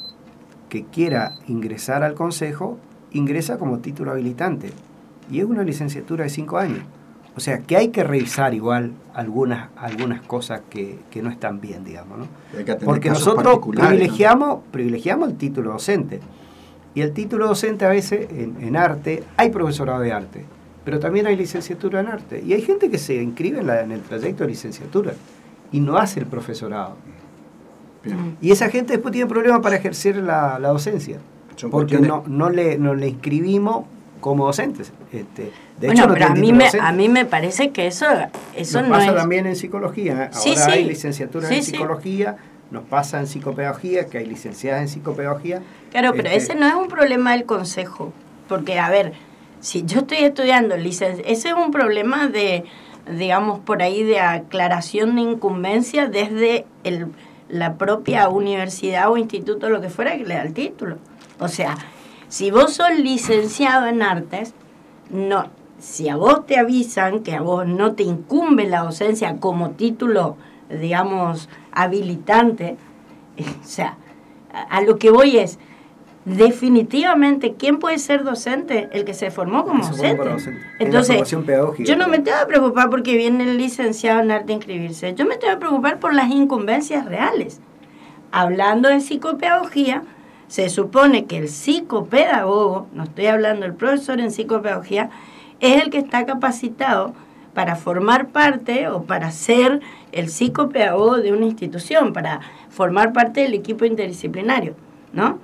que quiera ingresar al consejo, ingresa como título habilitante. Y es una licenciatura de cinco años. O sea, que hay que revisar igual algunas, algunas cosas que, que no están bien, digamos, ¿no? Hay que atender Porque casos nosotros particulares, privilegiamos, privilegiamos el título docente. Y el título docente a veces, en, en arte, hay profesorado de arte, pero también hay licenciatura en arte. Y hay gente que se inscribe en, la, en el trayecto de licenciatura y no hace el profesorado. Bien. Y esa gente después tiene problemas para ejercer la, la docencia, Son porque cuestiones- no, no, le, no le inscribimos como docentes. Este, de Bueno, hecho, no pero a tienen mí, título me, docente. a mí me parece que eso, eso Nos no pasa es... también en psicología. ¿eh? Ahora Sí, sí. hay licenciatura Sí, en sí. psicología, nos pasa en psicopedagogía, que hay licenciadas en psicopedagogía. Claro, pero Este, ese no es un problema del consejo, porque a ver, si yo estoy estudiando licencia, ese es un problema de, digamos, por ahí de aclaración de incumbencia desde el, la propia universidad o instituto, lo que fuera, que le da el título. O sea, si vos sos licenciado en artes, no, si a vos te avisan que a vos no te incumbe la docencia como título, digamos, habilitante, o sea, a, a lo que voy es, definitivamente, ¿quién puede ser docente? El que se formó como que se formó docente. para docente. Es la Entonces, formación pedagógica, yo no me claro. tengo que preocupar porque viene el licenciado en arte a inscribirse. Yo me tengo que preocupar por las incumbencias reales. Hablando de psicopedagogía, se supone que el psicopedagogo, no estoy hablando del profesor en psicopedagogía, es el que está capacitado para formar parte o para ser el psicopedagogo de una institución, para formar parte del equipo interdisciplinario, ¿no?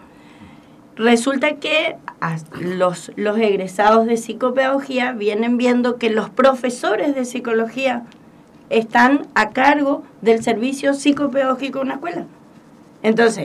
Resulta que los, los egresados de psicopedagogía vienen viendo que los profesores de psicología están a cargo del servicio psicopedagógico de una escuela. Entonces,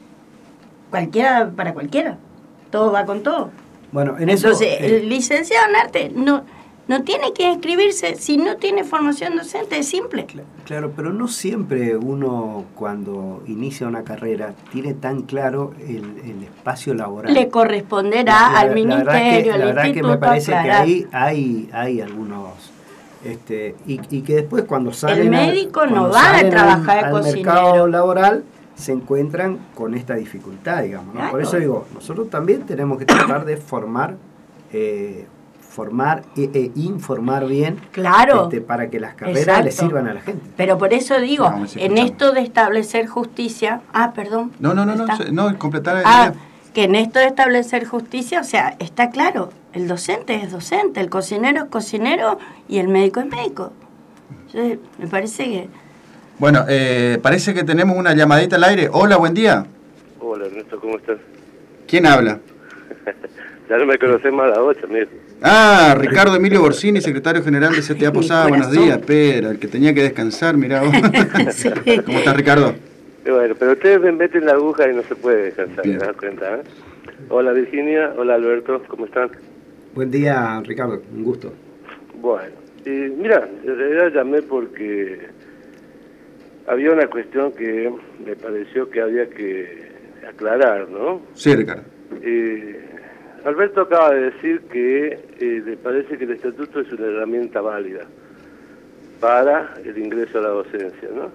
cualquiera para cualquiera, todo va con todo. Bueno, en eso... Entonces, eh, el licenciado en arte no, no tiene que inscribirse si no tiene formación docente, es simple. cl- Claro, pero no siempre uno cuando inicia una carrera tiene tan claro el, el espacio laboral. Le corresponderá La- la- al la verdad ministerio, que- al La verdad que instituto me parece que aclarar. ahí hay, hay algunos... Este, y, y que después cuando salen, al- médico no cuando va a salen trabajar de al, al cocinero. mercado laboral se encuentran con esta dificultad, digamos, ¿no? Claro. Por eso digo, nosotros también tenemos que tratar de formar, eh, formar e, e informar bien, Claro. este, para que las carreras Exacto. le sirvan a la gente. Pero por eso digo, Vamos, sí, en escuchamos. esto de establecer justicia, ah, perdón. No, no, no, no, está. se- no, completar la Ah, idea. que en esto de establecer justicia, o sea, está claro, el docente es docente, el cocinero es cocinero y el médico es médico. Entonces, me parece que... Bueno, eh, parece que tenemos una llamadita al aire. Hola, buen día. Hola Ernesto, ¿cómo estás? ¿Quién habla? Ya no me conocés más a la ocho, mira. Ah, Ricardo Emilio Borsini, secretario general de C T A Posada. Mi Buenos corazón. días, espera, el que tenía que descansar, mirá vos. Sí. ¿Cómo estás, Ricardo? Y bueno, pero ustedes me meten la aguja y no se puede descansar, Bien. ¿te das cuenta? ¿Eh? Hola Virginia, hola Alberto, ¿cómo están? Buen día, Ricardo, un gusto. Bueno, y mira, en realidad llamé porque había una cuestión que me pareció que había que aclarar, ¿no? Sí, Ricardo. Eh, Alberto acaba de decir que eh, le parece que el estatuto es una herramienta válida para el ingreso a la docencia, ¿no?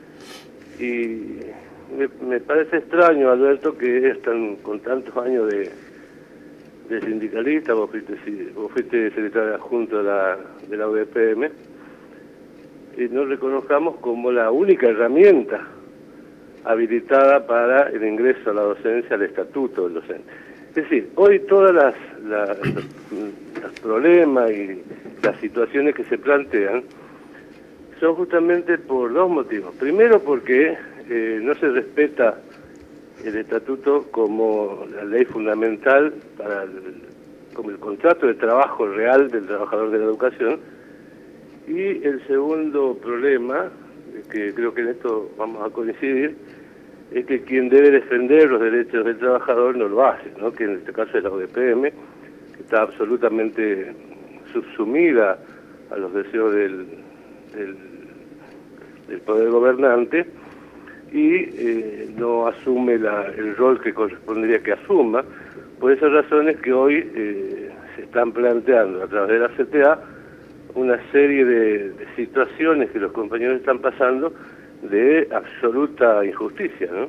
Y me, me parece extraño, Alberto, que están con tantos años de, de sindicalista, vos fuiste, vos fuiste secretario adjunto de la, de la U D P M, eh, no reconozcamos como la única herramienta habilitada para el ingreso a la docencia, al estatuto del docente. Es decir, hoy todas las, las los, los problemas y las situaciones que se plantean son justamente por dos motivos. Primero, porque eh, no se respeta el estatuto como la ley fundamental para el, como el contrato de trabajo real del trabajador de la educación. Y el segundo problema, que creo que en esto vamos a coincidir, es que quien debe defender los derechos del trabajador no lo hace, ¿no? Que en este caso es la O D P M, que está absolutamente subsumida a los deseos del, del, del poder gobernante y eh, no asume la, el rol que correspondería que asuma. Por esas razones que hoy eh, se están planteando a través de la C T A una serie de, de situaciones que los compañeros están pasando de absoluta injusticia, ¿no?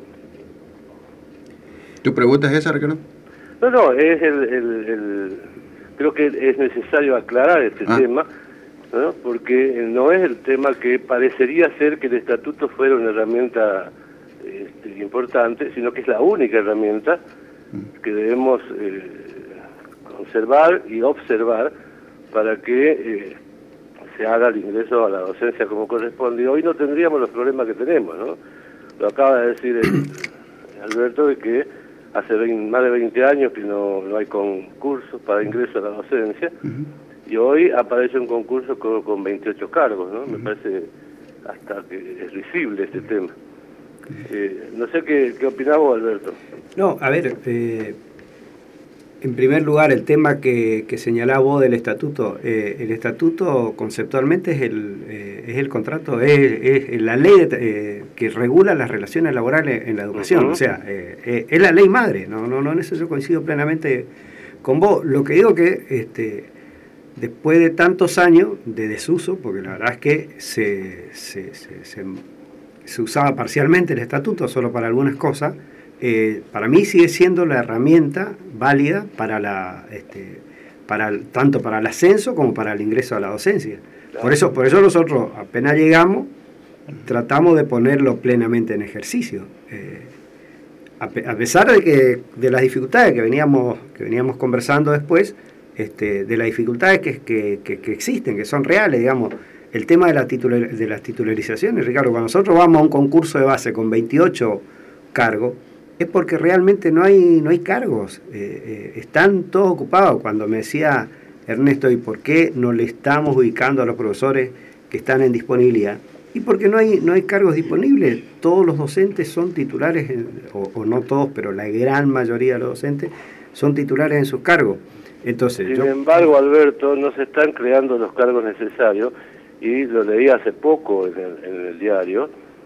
¿Tu pregunta es esa, Ricardo? No, no, es el, el, el creo que es necesario aclarar este ah. tema, ¿no? Porque no es el tema que parecería ser que el estatuto fuera una herramienta este, importante, sino que es la única herramienta que debemos eh, conservar y observar para que eh, se haga el ingreso a la docencia como corresponde. Hoy no tendríamos los problemas que tenemos, ¿no? Lo acaba de decir el, Alberto, de que hace veinte, más de veinte años que no, no hay concursos para ingreso a la docencia, uh-huh. y hoy aparece un concurso con, con veintiocho cargos, ¿no? Uh-huh. Me parece hasta que es risible este tema. Eh, no sé qué, qué opinás vos, Alberto. No, a ver, eh, en primer lugar, el tema que, que señalás vos del estatuto, eh, el estatuto conceptualmente es el, eh, es el contrato, es, es la ley de, eh, que regula las relaciones laborales en la educación, uh-huh. o sea, eh, eh, es la ley madre, no, no, no en eso yo coincido plenamente con vos. Lo que digo que este, después de tantos años de desuso, porque la verdad es que se, se, se, se, se usaba parcialmente el estatuto, solo para algunas cosas, Eh, para mí sigue siendo la herramienta válida para la este, para el, tanto para el ascenso como para el ingreso a la docencia. Claro. Por eso, por eso nosotros apenas llegamos tratamos de ponerlo plenamente en ejercicio. Eh, a, a pesar de que de las dificultades que veníamos que veníamos conversando después, este, de las dificultades que, que, que, que existen, que son reales, digamos, el tema de la titular, de las titularizaciones, Ricardo, cuando nosotros vamos a un concurso de base con veintiocho cargos, es porque realmente no hay no hay cargos, eh, eh, están todos ocupados. Cuando me decía Ernesto, ¿y por qué no le estamos ubicando a los profesores que están en disponibilidad? Y porque no hay no hay cargos disponibles, todos los docentes son titulares, en, o, o no todos, pero la gran mayoría de los docentes son titulares en sus cargos. Entonces, Sin yo... embargo, Alberto, no se están creando los cargos necesarios, y lo leí hace poco en el, en el diario,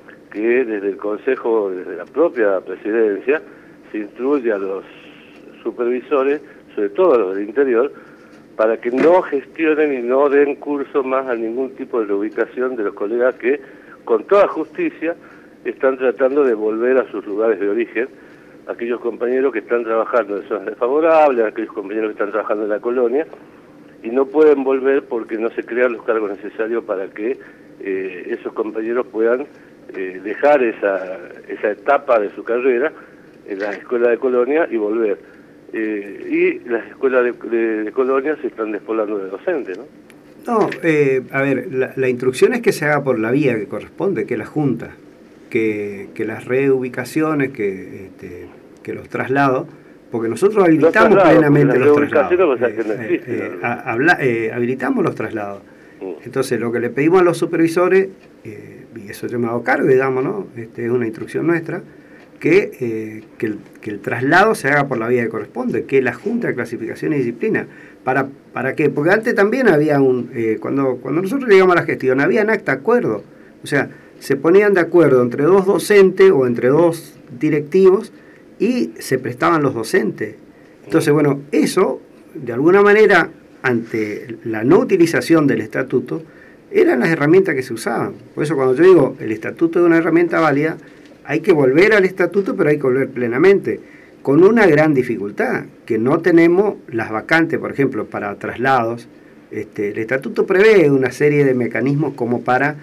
que desde el Consejo, desde la propia Presidencia, se instruye a los supervisores, sobre todo a los del interior, para que no gestionen y no den curso más a ningún tipo de reubicación de los colegas que, con toda justicia, están tratando de volver a sus lugares de origen, aquellos compañeros que están trabajando en zonas desfavorables, aquellos compañeros que están trabajando en la colonia, y no pueden volver porque no se crean los cargos necesarios para que eh, esos compañeros puedan Eh, dejar esa esa etapa de su carrera en la escuela de colonia y volver. Eh, y las escuelas de, de, de colonia se están despoblando de docentes, ¿no? No, eh, a ver, la, la instrucción es que se haga por la vía que corresponde, que es la Junta, que, que las reubicaciones, que, este, que los traslados, porque nosotros habilitamos los traslados, plenamente los traslados. O sea, que no existe, eh, eh, a, habla, eh, habilitamos los traslados. Mm. Entonces, lo que le pedimos a los supervisores, eh, y eso yo me hago cargo, digamos, ¿no? Este, es una instrucción nuestra, que, eh, que, el, que el traslado se haga por la vía que corresponde, que la Junta de Clasificación y Disciplina. ¿Para, para qué? Porque antes también había un... Eh, cuando, cuando nosotros llegamos a la gestión, había un acta de acuerdo. O sea, se ponían de acuerdo entre dos docentes o entre dos directivos y se prestaban los docentes. Entonces, bueno, eso, de alguna manera, ante la no utilización del estatuto, eran las herramientas que se usaban. Por eso cuando yo digo el estatuto es una herramienta válida, hay que volver al estatuto, pero hay que volver plenamente, con una gran dificultad, que no tenemos las vacantes, por ejemplo, para traslados. Este, el estatuto prevé una serie de mecanismos como para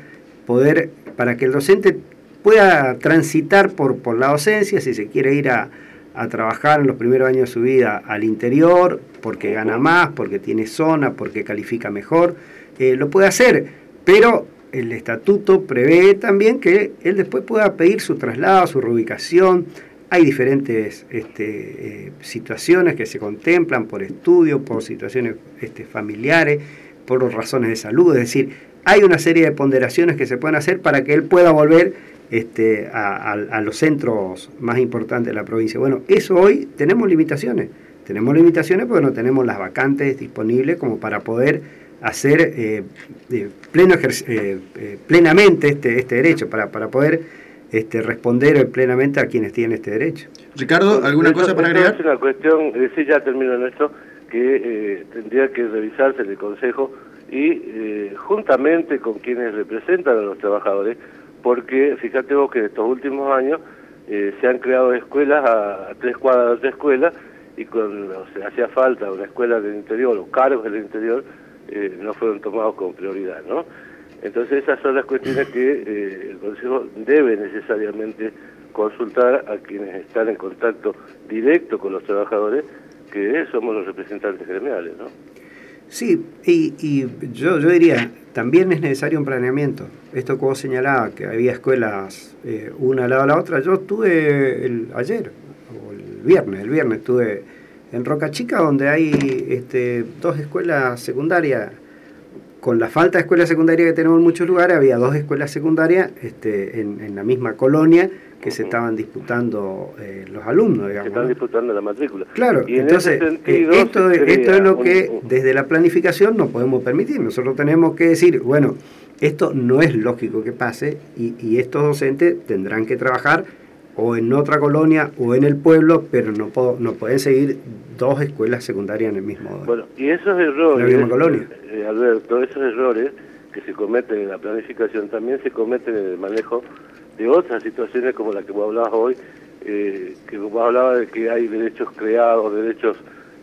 poder, para que el docente pueda transitar por, por la docencia, si se quiere ir a, a trabajar en los primeros años de su vida al interior, porque gana más, porque tiene zona, porque califica mejor, eh, lo puede hacer, pero el estatuto prevé también que él después pueda pedir su traslado, su reubicación. Hay diferentes este, eh, situaciones que se contemplan por estudio, por situaciones este, familiares, por razones de salud, es decir, hay una serie de ponderaciones que se pueden hacer para que él pueda volver este, a, a, a los centros más importantes de la provincia. Bueno, eso hoy tenemos limitaciones, tenemos limitaciones porque no tenemos las vacantes disponibles como para poder hacer eh, eh, pleno eh, eh, plenamente este, este derecho, para, para poder este, responder plenamente a quienes tienen este derecho. Ricardo, ¿alguna eso, cosa para eso agregar? Es una cuestión, eh, sí, ya termino en esto, que eh, tendría que revisarse en el Consejo y eh, juntamente con quienes representan a los trabajadores, porque fíjate vos que en estos últimos años eh, se han creado escuelas a, a tres cuadras de otra escuela, y cuando se hacía falta una escuela del interior o cargos del interior, eh, no fueron tomados con prioridad, ¿no? Entonces esas son las cuestiones que eh, el Consejo debe necesariamente consultar a quienes están en contacto directo con los trabajadores, que somos los representantes gremiales, ¿no? Sí, y, y yo, yo diría, también es necesario un planeamiento. Esto que vos señalabas, que había escuelas eh, una al lado de la otra, yo estuve el, ayer, o el viernes, el viernes estuve en Roca Chica, donde hay este, dos escuelas secundarias. Con la falta de escuelas secundarias que tenemos en muchos lugares, había dos escuelas secundarias este, en, en la misma colonia que uh-huh. se estaban disputando eh, los alumnos, digamos. Se están ¿no? disputando la matrícula. Claro, y entonces sentido, eh, esto, esto es lo un, que un... desde la planificación no podemos permitir. Nosotros tenemos que decir, bueno, esto no es lógico que pase y, y estos docentes tendrán que trabajar o en otra colonia o en el pueblo, pero no, puedo, no pueden seguir dos escuelas secundarias en el mismo... Bueno, y esos errores, en la misma colonia. Eh, Alberto, esos errores que se cometen en la planificación también se cometen en el manejo de otras situaciones como la que vos hablabas hoy, eh, que vos hablabas de que hay derechos creados, derechos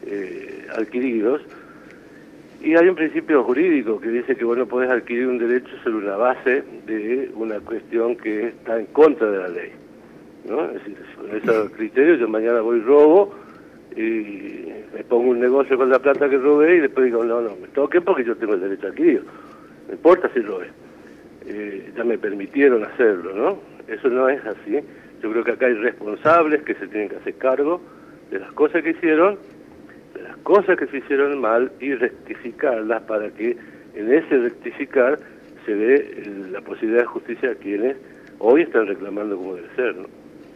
eh, adquiridos, y hay un principio jurídico que dice que vos no podés adquirir un derecho sobre una base de una cuestión que está en contra de la ley, ¿no? Es decir, con esos criterios yo mañana voy y robo y me pongo un negocio con la plata que robé y después digo, no, no, me toquen porque yo tengo el derecho adquirido, no importa si robé, eh, ya me permitieron hacerlo, ¿no? Eso no es así. Yo creo que acá hay responsables que se tienen que hacer cargo de las cosas que hicieron, de las cosas que se hicieron mal y rectificarlas para que en ese rectificar se dé la posibilidad de justicia a quienes hoy están reclamando como debe ser, ¿no?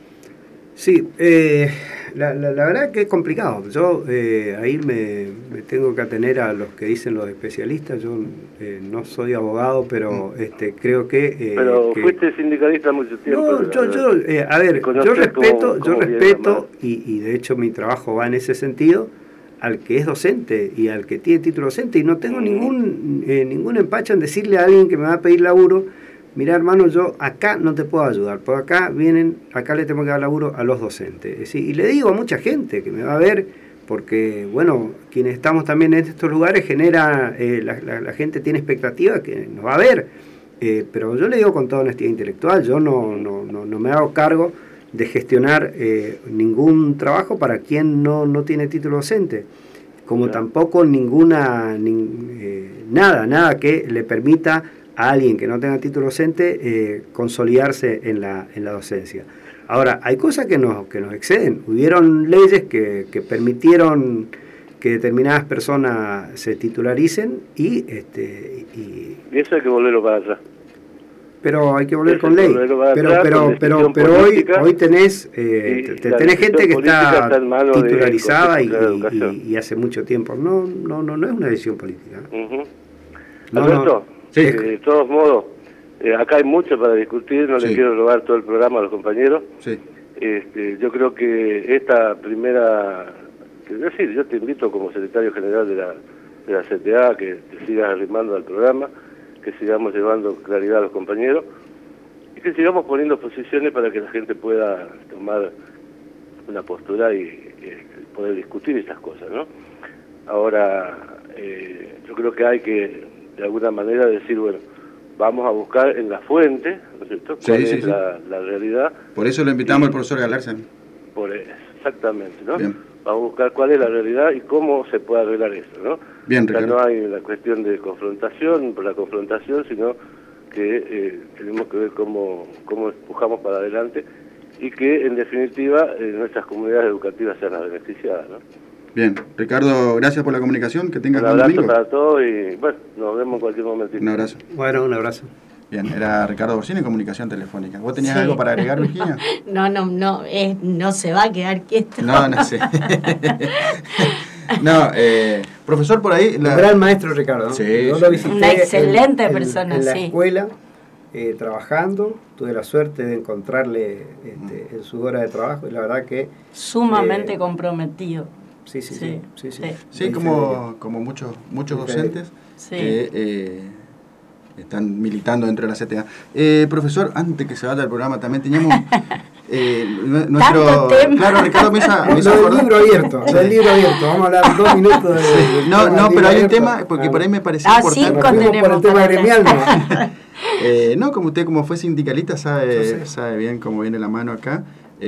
Sí, eh, la, la, la verdad que es complicado. Yo eh, ahí me, me tengo que atener a los que dicen los especialistas. Yo eh, no soy abogado, pero este, creo que... Eh, pero que, fuiste sindicalista mucho tiempo. No, yo, yo eh, a ver, yo respeto, cómo, yo cómo respeto y, y de hecho mi trabajo va en ese sentido, al que es docente y al que tiene título docente, y no tengo mm. ningún eh, ningún empacho en decirle a alguien que me va a pedir laburo, mira hermano, yo acá no te puedo ayudar, por acá vienen, acá le tengo que dar laburo a los docentes. Es decir, y le digo a mucha gente que me va a ver, porque bueno, quienes estamos también en estos lugares genera, eh, la, la, la gente tiene expectativa que nos va a ver, eh, pero yo le digo con toda honestidad intelectual, yo no, no, no, no me hago cargo de gestionar eh, ningún trabajo para quien no, no tiene título docente, como claro. tampoco ninguna, ni, eh, nada, nada que le permita a alguien que no tenga título docente eh, consolidarse en la, en la docencia. Ahora, hay cosas que nos, que nos exceden. Hubieron leyes que, que permitieron que determinadas personas se titularicen y... Este, y, y eso hay que volverlo para atrás. Pero hay que volver con ley. Pero, atrás, pero, pero, pero hoy, hoy tenés, eh, te, tenés gente que está, está titularizada y, y, y hace mucho tiempo. No, no, no, no es una decisión política. Uh-huh. No, Alberto, no. Sí. Eh, de todos modos, eh, acá hay mucho para discutir, no sí. le quiero robar todo el programa a los compañeros. Sí. Este, yo creo que esta primera, es decir, yo te invito como secretario general de la, de la C T A que te sigas arrimando al programa, que sigamos llevando claridad a los compañeros y que sigamos poniendo posiciones para que la gente pueda tomar una postura y, y poder discutir estas cosas, ¿no? Ahora, eh, yo creo que hay que de alguna manera decir, bueno, vamos a buscar en la fuente, ¿no es cierto?, cuál sí, es sí, sí. La, la realidad. Por eso lo invitamos y, al profesor Galarza. Por eso, exactamente, ¿no? Bien. Vamos a buscar cuál es la realidad y cómo se puede arreglar eso, ¿no? Bien, ya Ricardo. no hay la cuestión de confrontación por la confrontación, sino que eh, tenemos que ver cómo, cómo empujamos para adelante y que, en definitiva, eh, nuestras comunidades educativas sean las beneficiadas, ¿no? Bien, Ricardo, gracias por la comunicación, que tengas Un buen abrazo domingo. para todos y, bueno, nos vemos en cualquier momento. Un abrazo. Bueno, un abrazo. Bien, era Ricardo Borsini, comunicación telefónica. ¿Vos tenías Sí. algo para agregar, Virginia? No, no, no, eh, no se va a quedar quieto. No, no sé. No, eh, profesor, por ahí... La... Un gran maestro, Ricardo, ¿no? Sí, Yo sí. lo visité Una excelente en, persona, en, en la sí. escuela, eh, trabajando. Tuve la suerte de encontrarle este, en sus horas de trabajo y la verdad que... Sumamente eh, comprometido. Sí, sí, sí. Sí, sí. Sí, Sí, como, como muchos, muchos docentes sí. que eh, están militando dentro de la C T A. Eh, profesor, antes que se vaya el programa, también teníamos... Eh, nuestro claro, Ricardo Mesa, no, no, el libro abierto, el libro abierto, vamos a hablar dos minutos de, de no, no, pero hay un abierto. tema porque por ahí me pareció ah, importante. Cinco tenemos por el tema gremial, ¿no? eh, no, como usted como fue sindicalista sabe, sé. sabe bien cómo viene la mano acá.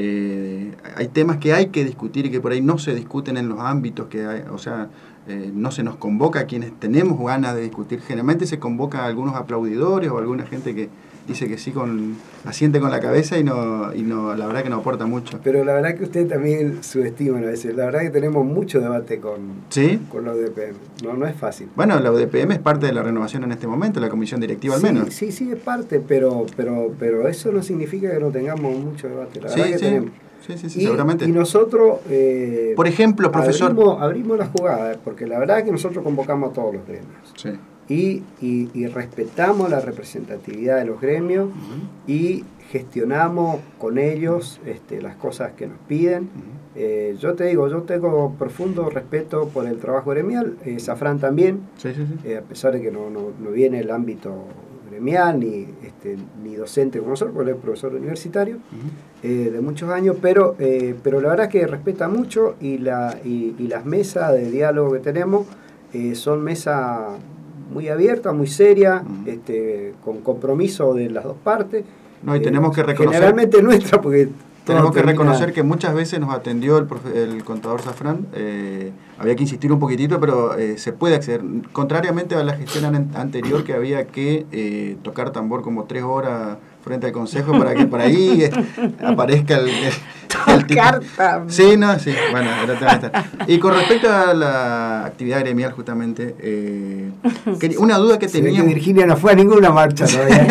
Eh, hay temas que hay que discutir y que por ahí no se discuten en los ámbitos que hay, o sea, eh, no se nos convoca a quienes tenemos ganas de discutir. Generalmente se convoca a algunos aplaudidores o a alguna gente que dice que sí, con asiente con la cabeza y no y no la verdad que no aporta mucho. Pero la verdad que usted también subestima a veces. La verdad que tenemos mucho debate con, ¿Sí? con la U D P M. No, no es fácil. Bueno, la U D P M es parte de la renovación en este momento, la comisión directiva al sí, menos. Sí, sí, es parte, pero, pero, pero eso no significa que no tengamos mucho debate. La sí, verdad que sí. tenemos. Sí, sí, sí, y, seguramente. Y nosotros, eh, por ejemplo, profesor, abrimos, abrimos la jugada, porque la verdad es que nosotros convocamos a todos los gremios. Sí. Y, y, y respetamos la representatividad de los gremios uh-huh. y gestionamos con ellos este, las cosas que nos piden. Uh-huh. Eh, yo te digo, yo tengo profundo respeto por el trabajo gremial, eh, Zafrán también, sí, sí, sí. Eh, a pesar de que no, no, no viene el ámbito gremial ni, este, ni docente como nosotros, porque él es profesor universitario uh-huh. eh, de muchos años, pero, eh, pero la verdad es que respeta mucho y, la, y, y las mesas de diálogo que tenemos eh, son mesas muy abierta, muy seria, uh-huh. este, con compromiso de las dos partes. No, y eh, tenemos que reconocer... Generalmente nuestra, porque... Tenemos que termina... reconocer que muchas veces nos atendió el, profe, el contador Zafrán, eh, había que insistir un poquitito, pero eh, se puede acceder. Contrariamente a la gestión an- anterior que había que eh, tocar tambor como tres horas frente al consejo para que por ahí eh, aparezca el... el Tocar tambor. Sí, no, sí, bueno, era y con respecto a la actividad gremial justamente, eh, que, una duda que teníamos... Que Virginia no fue a ninguna marcha todavía.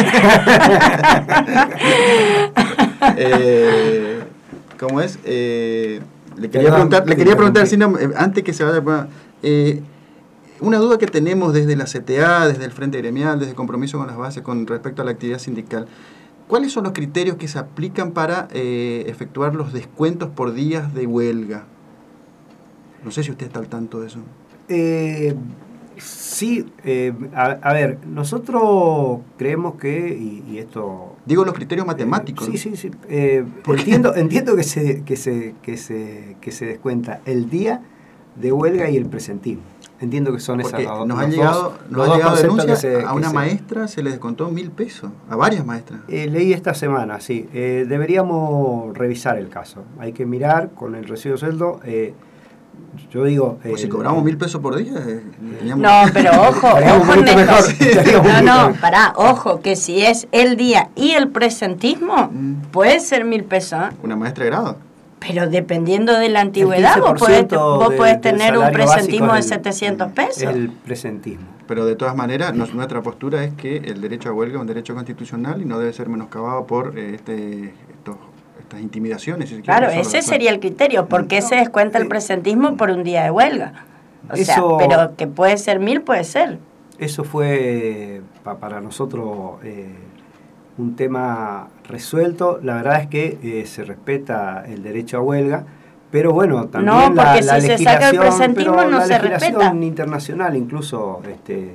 eh, ¿Cómo es? Eh, le quería Perdón, preguntar, le quería preguntar si no, antes que se vaya, eh, una duda que tenemos desde la C T A, desde el Frente Gremial, desde el compromiso con las bases con respecto a la actividad sindical. ¿Cuáles son los criterios que se aplican para eh, efectuar los descuentos por días de huelga? No sé si usted está al tanto de eso. Eh, sí, eh, a, a ver, nosotros creemos que, y, y esto... Digo los criterios matemáticos. Eh, sí, sí, sí. Eh, entiendo entiendo que, se, que, se, que, se, que se descuenta el día de huelga y el presentismo. Entiendo que son Porque esas nos los han llegado, dos, nos han llegado denuncias se, a una se, maestra se le descontó mil pesos, a varias maestras. Eh, leí esta semana, sí. Eh, deberíamos revisar el caso. Hay que mirar con el recibo de sueldo. Eh, yo digo... Pues eh, si cobramos mil pesos por día... Eh, teníamos... No, pero ojo, ojo mejor. No, no, pará, ojo, que si es el día y el presentismo, mm. puede ser mil pesos. ¿eh? Una maestra de grado. Pero dependiendo de la antigüedad, vos podés, vos de, podés tener un presentismo de setecientos pesos. El presentismo. Pero de todas maneras, nos, nuestra postura es que el derecho a huelga es un derecho constitucional y no debe ser menoscabado por eh, este, estos, estas intimidaciones. Si claro, ese sería el criterio. ¿Por qué no, se descuenta el presentismo por un día de huelga? O eso, sea, pero que puede ser mil, puede ser. Eso fue pa, para nosotros... Eh, un tema resuelto. La verdad es que eh, se respeta el derecho a huelga, pero bueno, también no, porque la, la si se saca el presentismo no la se legislación respeta. internacional incluso este,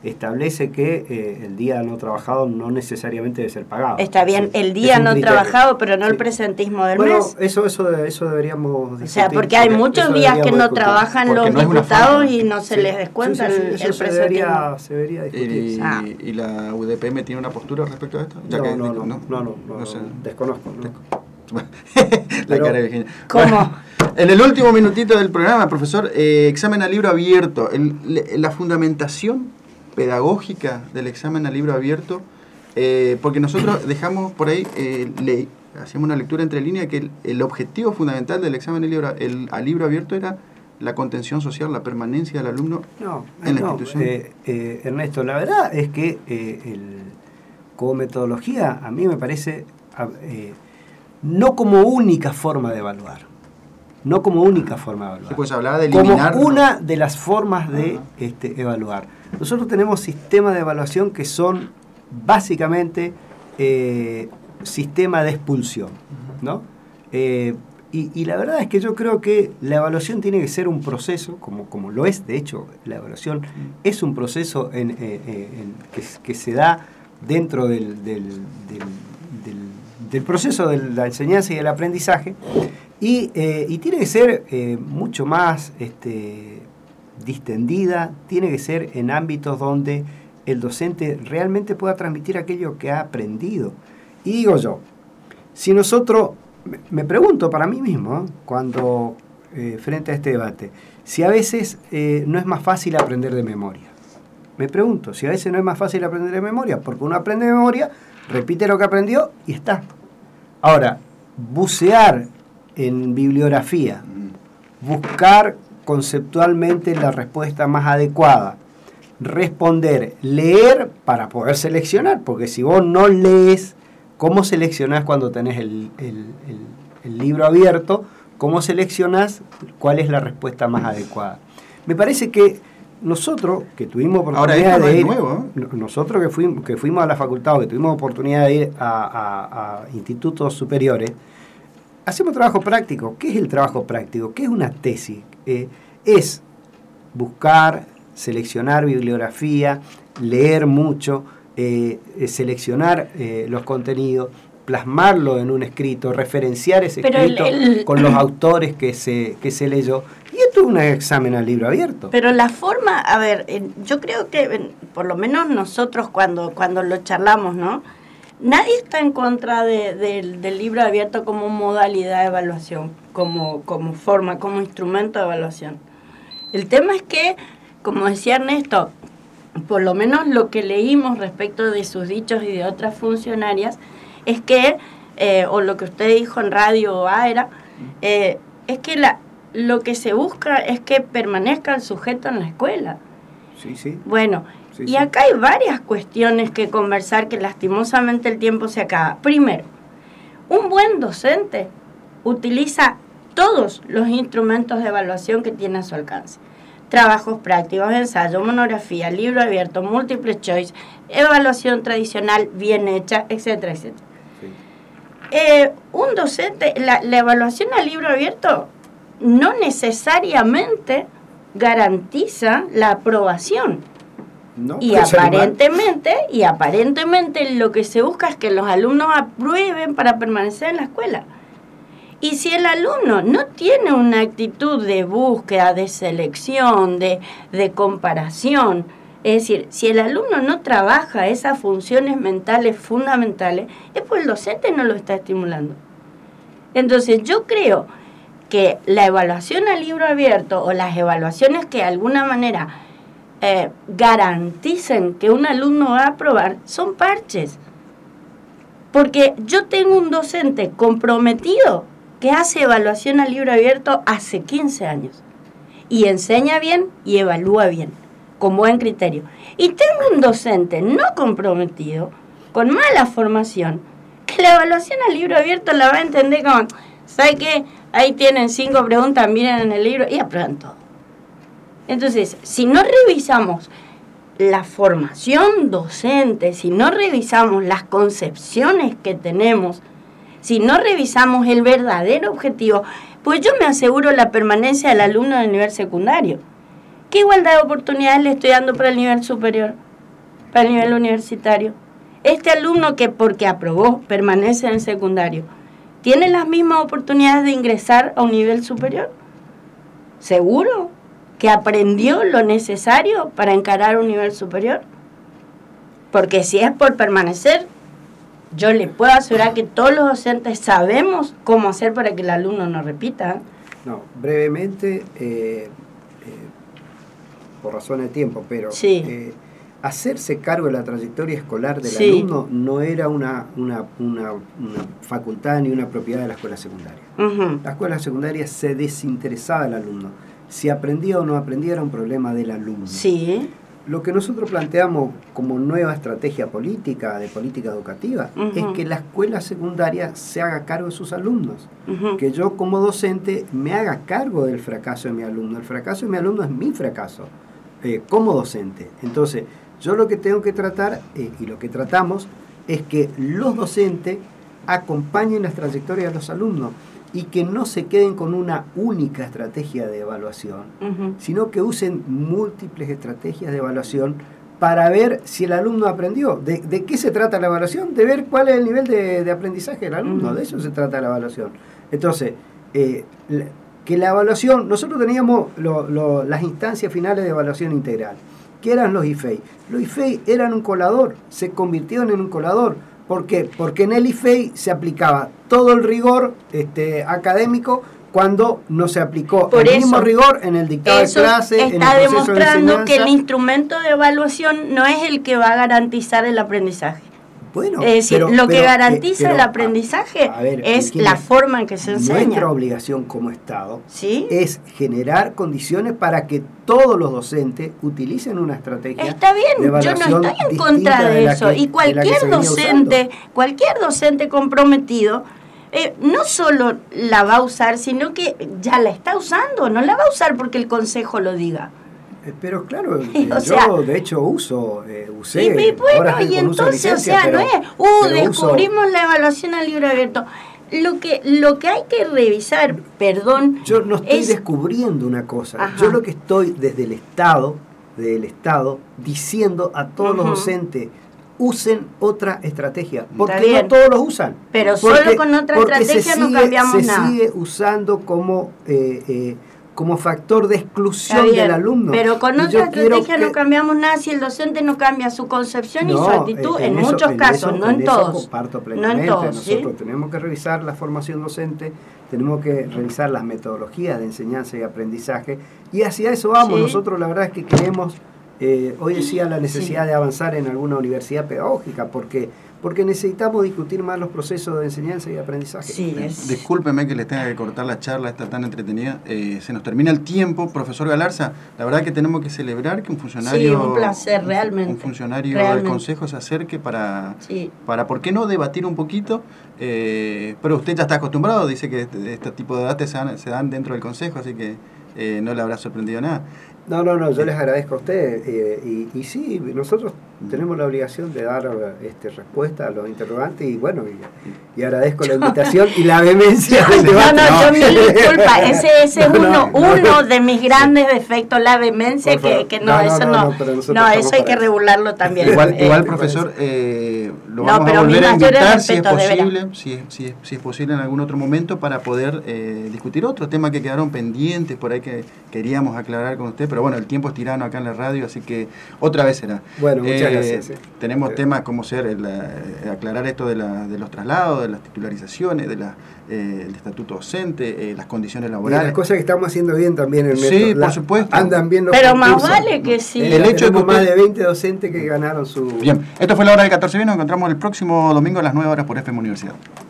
establece que eh, el día no trabajado no necesariamente debe ser pagado. Está bien, Sí, el día no criterio. trabajado, pero no Sí. el presentismo del Bueno, mes. eso, eso, eso deberíamos discutir. O sea, porque hay muchos eso días que deberíamos no discutir. trabajan Porque los no es una diputados forma. y no se Sí. les descuenta Sí, sí, sí, el, eso el se presentismo. debería, se debería discutir. ¿Y, Ah. ¿Y la U D P M tiene una postura respecto a esto? Ya No, que- no, no, no, no, no, no sé. desconozco. ¿no? La Pero- cara de Virginia. ¿Cómo? Bueno, en el último minutito del programa, profesor, eh, examen a libro abierto, el- le- la fundamentación pedagógica del examen a libro abierto, eh, porque nosotros dejamos por ahí, eh, le, hacíamos una lectura entre líneas que el, el objetivo fundamental del examen a libro, el, a libro abierto era la contención social, la permanencia del alumno No, en la no, institución. eh, eh, Ernesto, la verdad es que eh, el, como metodología a mí me parece a- eh, no como única forma de evaluar, no como única forma de evaluar, Sí, pues hablaba de como eliminar. una de las formas de Ajá. este, evaluar. Nosotros tenemos sistemas de evaluación que son básicamente eh, sistema de expulsión, ¿no? Eh, y, y la verdad es que yo creo que la evaluación tiene que ser un proceso, como, como lo es, de hecho, la evaluación es un proceso en, eh, eh, en- que, que se da dentro del, del, del, del- del proceso de la enseñanza y el aprendizaje, y, eh, y tiene que ser eh, mucho más este, distendida, tiene que ser en ámbitos donde el docente realmente pueda transmitir aquello que ha aprendido. Y digo yo, si nosotros, me- me pregunto para mí mismo, ¿eh? cuando eh, frente a este debate, si a veces eh, no es más fácil aprender de memoria. Me pregunto, si a veces no es más fácil aprender de memoria, porque uno aprende de memoria, repite lo que aprendió y está. Ahora, bucear en bibliografía, buscar conceptualmente la respuesta más adecuada, responder, leer para poder seleccionar, porque si vos no lees, ¿cómo seleccionás cuando tenés el, el- el- el libro abierto? ¿Cómo seleccionás cuál es la respuesta más adecuada? Me parece que nosotros, que tuvimos Ahora, oportunidad esto no de es ir, nuevo, ¿eh? no- nosotros que fuimos, que fuimos a la facultad o que tuvimos oportunidad de ir a, a- a institutos superiores, hacemos trabajo práctico. ¿Qué es el trabajo práctico? ¿Qué es una tesis? Eh, es buscar, seleccionar bibliografía, leer mucho, eh, eh, seleccionar eh, los contenidos, plasmarlo en un escrito, referenciar ese Pero el- escrito el- con los autores que se, que se leyó. Y esto es un examen al libro abierto. Pero la forma, a ver, eh, yo creo que eh, por lo menos nosotros cuando, cuando lo charlamos, ¿no? Nadie está en contra de- del- del libro abierto como modalidad de evaluación, como, como forma, como instrumento de evaluación. El tema es que, como decía Ernesto, por lo menos lo que leímos respecto de sus dichos y de otras funcionarias, es que, eh, o lo que usted dijo en Radio Aera, eh, es que la, lo que se busca es que permanezca el sujeto en la escuela. Sí, sí. Bueno, Sí, y sí. acá hay varias cuestiones que conversar que lastimosamente el tiempo se acaba. Primero, un buen docente utiliza todos los instrumentos de evaluación que tiene a su alcance. Trabajos prácticos, ensayo, monografía, libro abierto, múltiple choice, evaluación tradicional bien hecha, etcétera, etcétera. Sí. Eh, un docente, la, la evaluación a libro abierto no necesariamente garantiza la aprobación. No, Y puede ser igual. aparentemente, y aparentemente lo que se busca es que los alumnos aprueben para permanecer en la escuela. Y si el alumno no tiene una actitud de búsqueda, de selección, de, de comparación, es decir, si el alumno no trabaja esas funciones mentales fundamentales, es porque el docente no lo está estimulando. Entonces yo creo que la evaluación a libro abierto o las evaluaciones que de alguna manera eh, garanticen que un alumno va a aprobar son parches. Porque yo tengo un docente comprometido que hace evaluación a libro abierto hace quince años y enseña bien y evalúa bien, con buen criterio. Y tengo un docente no comprometido, con mala formación, que la evaluación a libro abierto la va a entender como, ¿sabe qué? Ahí tienen cinco preguntas, miren en el libro y aprueban todo. Entonces, si no revisamos la formación docente, si no revisamos las concepciones que tenemos, si no revisamos el verdadero objetivo, pues yo me aseguro la permanencia del alumno en el nivel secundario. ¿Qué igualdad de oportunidades le estoy dando para el nivel superior? para el nivel universitario. Este alumno que porque aprobó permanece en el secundario, ¿tiene las mismas oportunidades de ingresar a un nivel superior? ¿Seguro que aprendió lo necesario para encarar un nivel superior? Porque si es por permanecer, yo le puedo asegurar que todos los docentes sabemos cómo hacer para que el alumno no repita. No, brevemente, eh, eh, por razón de tiempo, pero sí. eh, hacerse cargo de la trayectoria escolar del sí. alumno no era una, una, una, una facultad ni una propiedad de la escuela secundaria. Uh-huh. La escuela secundaria se desinteresaba del alumno. Si aprendía o no aprendía era un problema del alumno. Sí. Lo que nosotros planteamos como nueva estrategia política, de política educativa, uh-huh. es que la escuela secundaria se haga cargo de sus alumnos. Uh-huh. Que yo como docente me haga cargo del fracaso de mi alumno. El fracaso de mi alumno es mi fracaso, eh, como docente. Entonces, yo lo que tengo que tratar, eh, y lo que tratamos, es que los docentes acompañen las trayectorias de los alumnos y que no se queden con una única estrategia de evaluación, uh-huh. sino que usen múltiples estrategias de evaluación para ver si el alumno aprendió. ¿De, de qué se trata la evaluación? De ver cuál es el nivel de, de aprendizaje del alumno, uh-huh. de eso se trata la evaluación. Entonces, eh, la, que la evaluación, nosotros teníamos lo, lo, las instancias finales de evaluación integral, que eran los I F E I. Los I F E I eran un colador, se convirtieron en un colador. ¿Por qué? Porque en el I F E I se aplicaba todo el rigor este, académico cuando no se aplicó Por el eso, mismo rigor en el dictado de clase, en el está proceso demostrando de que el instrumento de evaluación no es el que va a garantizar el aprendizaje. Bueno, es decir, pero, lo que pero, garantiza pero, el aprendizaje a, a ver, es la forma en que se enseña. Nuestra obligación como Estado ¿Sí? es generar condiciones para que todos los docentes utilicen una estrategia. Está bien, de yo no estoy en contra de, de eso. Que, y cualquier docente, cualquier docente comprometido, eh, no solo la va a usar, sino que ya la está usando, no la va a usar porque el consejo lo diga. Pero claro, eh, yo sea, de hecho uso, eh, usé. Y, y bueno, y entonces, o sea, pero, no es, uh, descubrimos uso, la evaluación al libro abierto. Lo que, lo que hay que revisar, perdón. Yo no estoy es, descubriendo una cosa. Ajá. Yo lo que estoy desde el Estado, del Estado, diciendo a todos uh-huh. los docentes, usen otra estrategia. Porque no todos los usan. Pero porque, solo con otra estrategia sigue, no cambiamos se nada. Se sigue usando como eh, eh, como factor de exclusión del alumno. Pero con y otra estrategia que... no cambiamos nada si el docente no cambia su concepción no, y su actitud, en, en eso, muchos en casos, eso, no en, en todos. Comparto plenamente. No en todos, Nosotros ¿sí? tenemos que revisar la formación docente, tenemos que revisar las metodologías de enseñanza y aprendizaje, y hacia eso vamos. ¿Sí? Nosotros la verdad es que queremos, eh, hoy decía la necesidad sí. de avanzar en alguna universidad pedagógica, porque porque necesitamos discutir más los procesos de enseñanza y aprendizaje. Sí, es. Discúlpeme que les tenga que cortar la charla, está tan entretenida. Eh, se nos termina el tiempo, profesor Galarza. La verdad que tenemos que celebrar que un funcionario, sí, un placer, realmente. Un funcionario realmente. del Consejo se acerque para, sí. para, ¿por qué no debatir un poquito? Eh, pero usted ya está acostumbrado, dice que este, este tipo de debates se dan, se dan dentro del Consejo, así que eh, no le habrá sorprendido nada. No, no, no, yo les agradezco a ustedes eh, y, y sí, nosotros tenemos la obligación de dar este, respuesta a los interrogantes y bueno, y, y agradezco la invitación y la vehemencia del debate. No, no, yo me disculpa, ese, ese es no, uno, no, no, uno de mis grandes sí. defectos, la vehemencia, que, que no, no, eso no, no, no, no eso hay que regularlo también. Igual, eh, igual profesor, eh, lo no, vamos a volver a invitar si es respeto, posible, si es, si, es, si es posible en algún otro momento para poder eh, discutir otros temas que quedaron pendientes por ahí que queríamos aclarar con usted, pero bueno, el tiempo es tirano acá en la radio, así que otra vez será. Bueno, muchas eh, gracias. Sí. Tenemos sí. temas como ser el, eh, aclarar esto de, la, de los traslados, de las titularizaciones, de la, eh, el estatuto docente, eh, las condiciones laborales. Y las cosas que estamos haciendo bien también en el sí, método. por la, supuesto. Andan bien los Pero concursos. más vale que sí. El, el hecho de que más de veinte docentes que ganaron su... Bien, esto fue la hora del catorce B, nos encontramos el próximo domingo a las nueve horas por F M Universidad.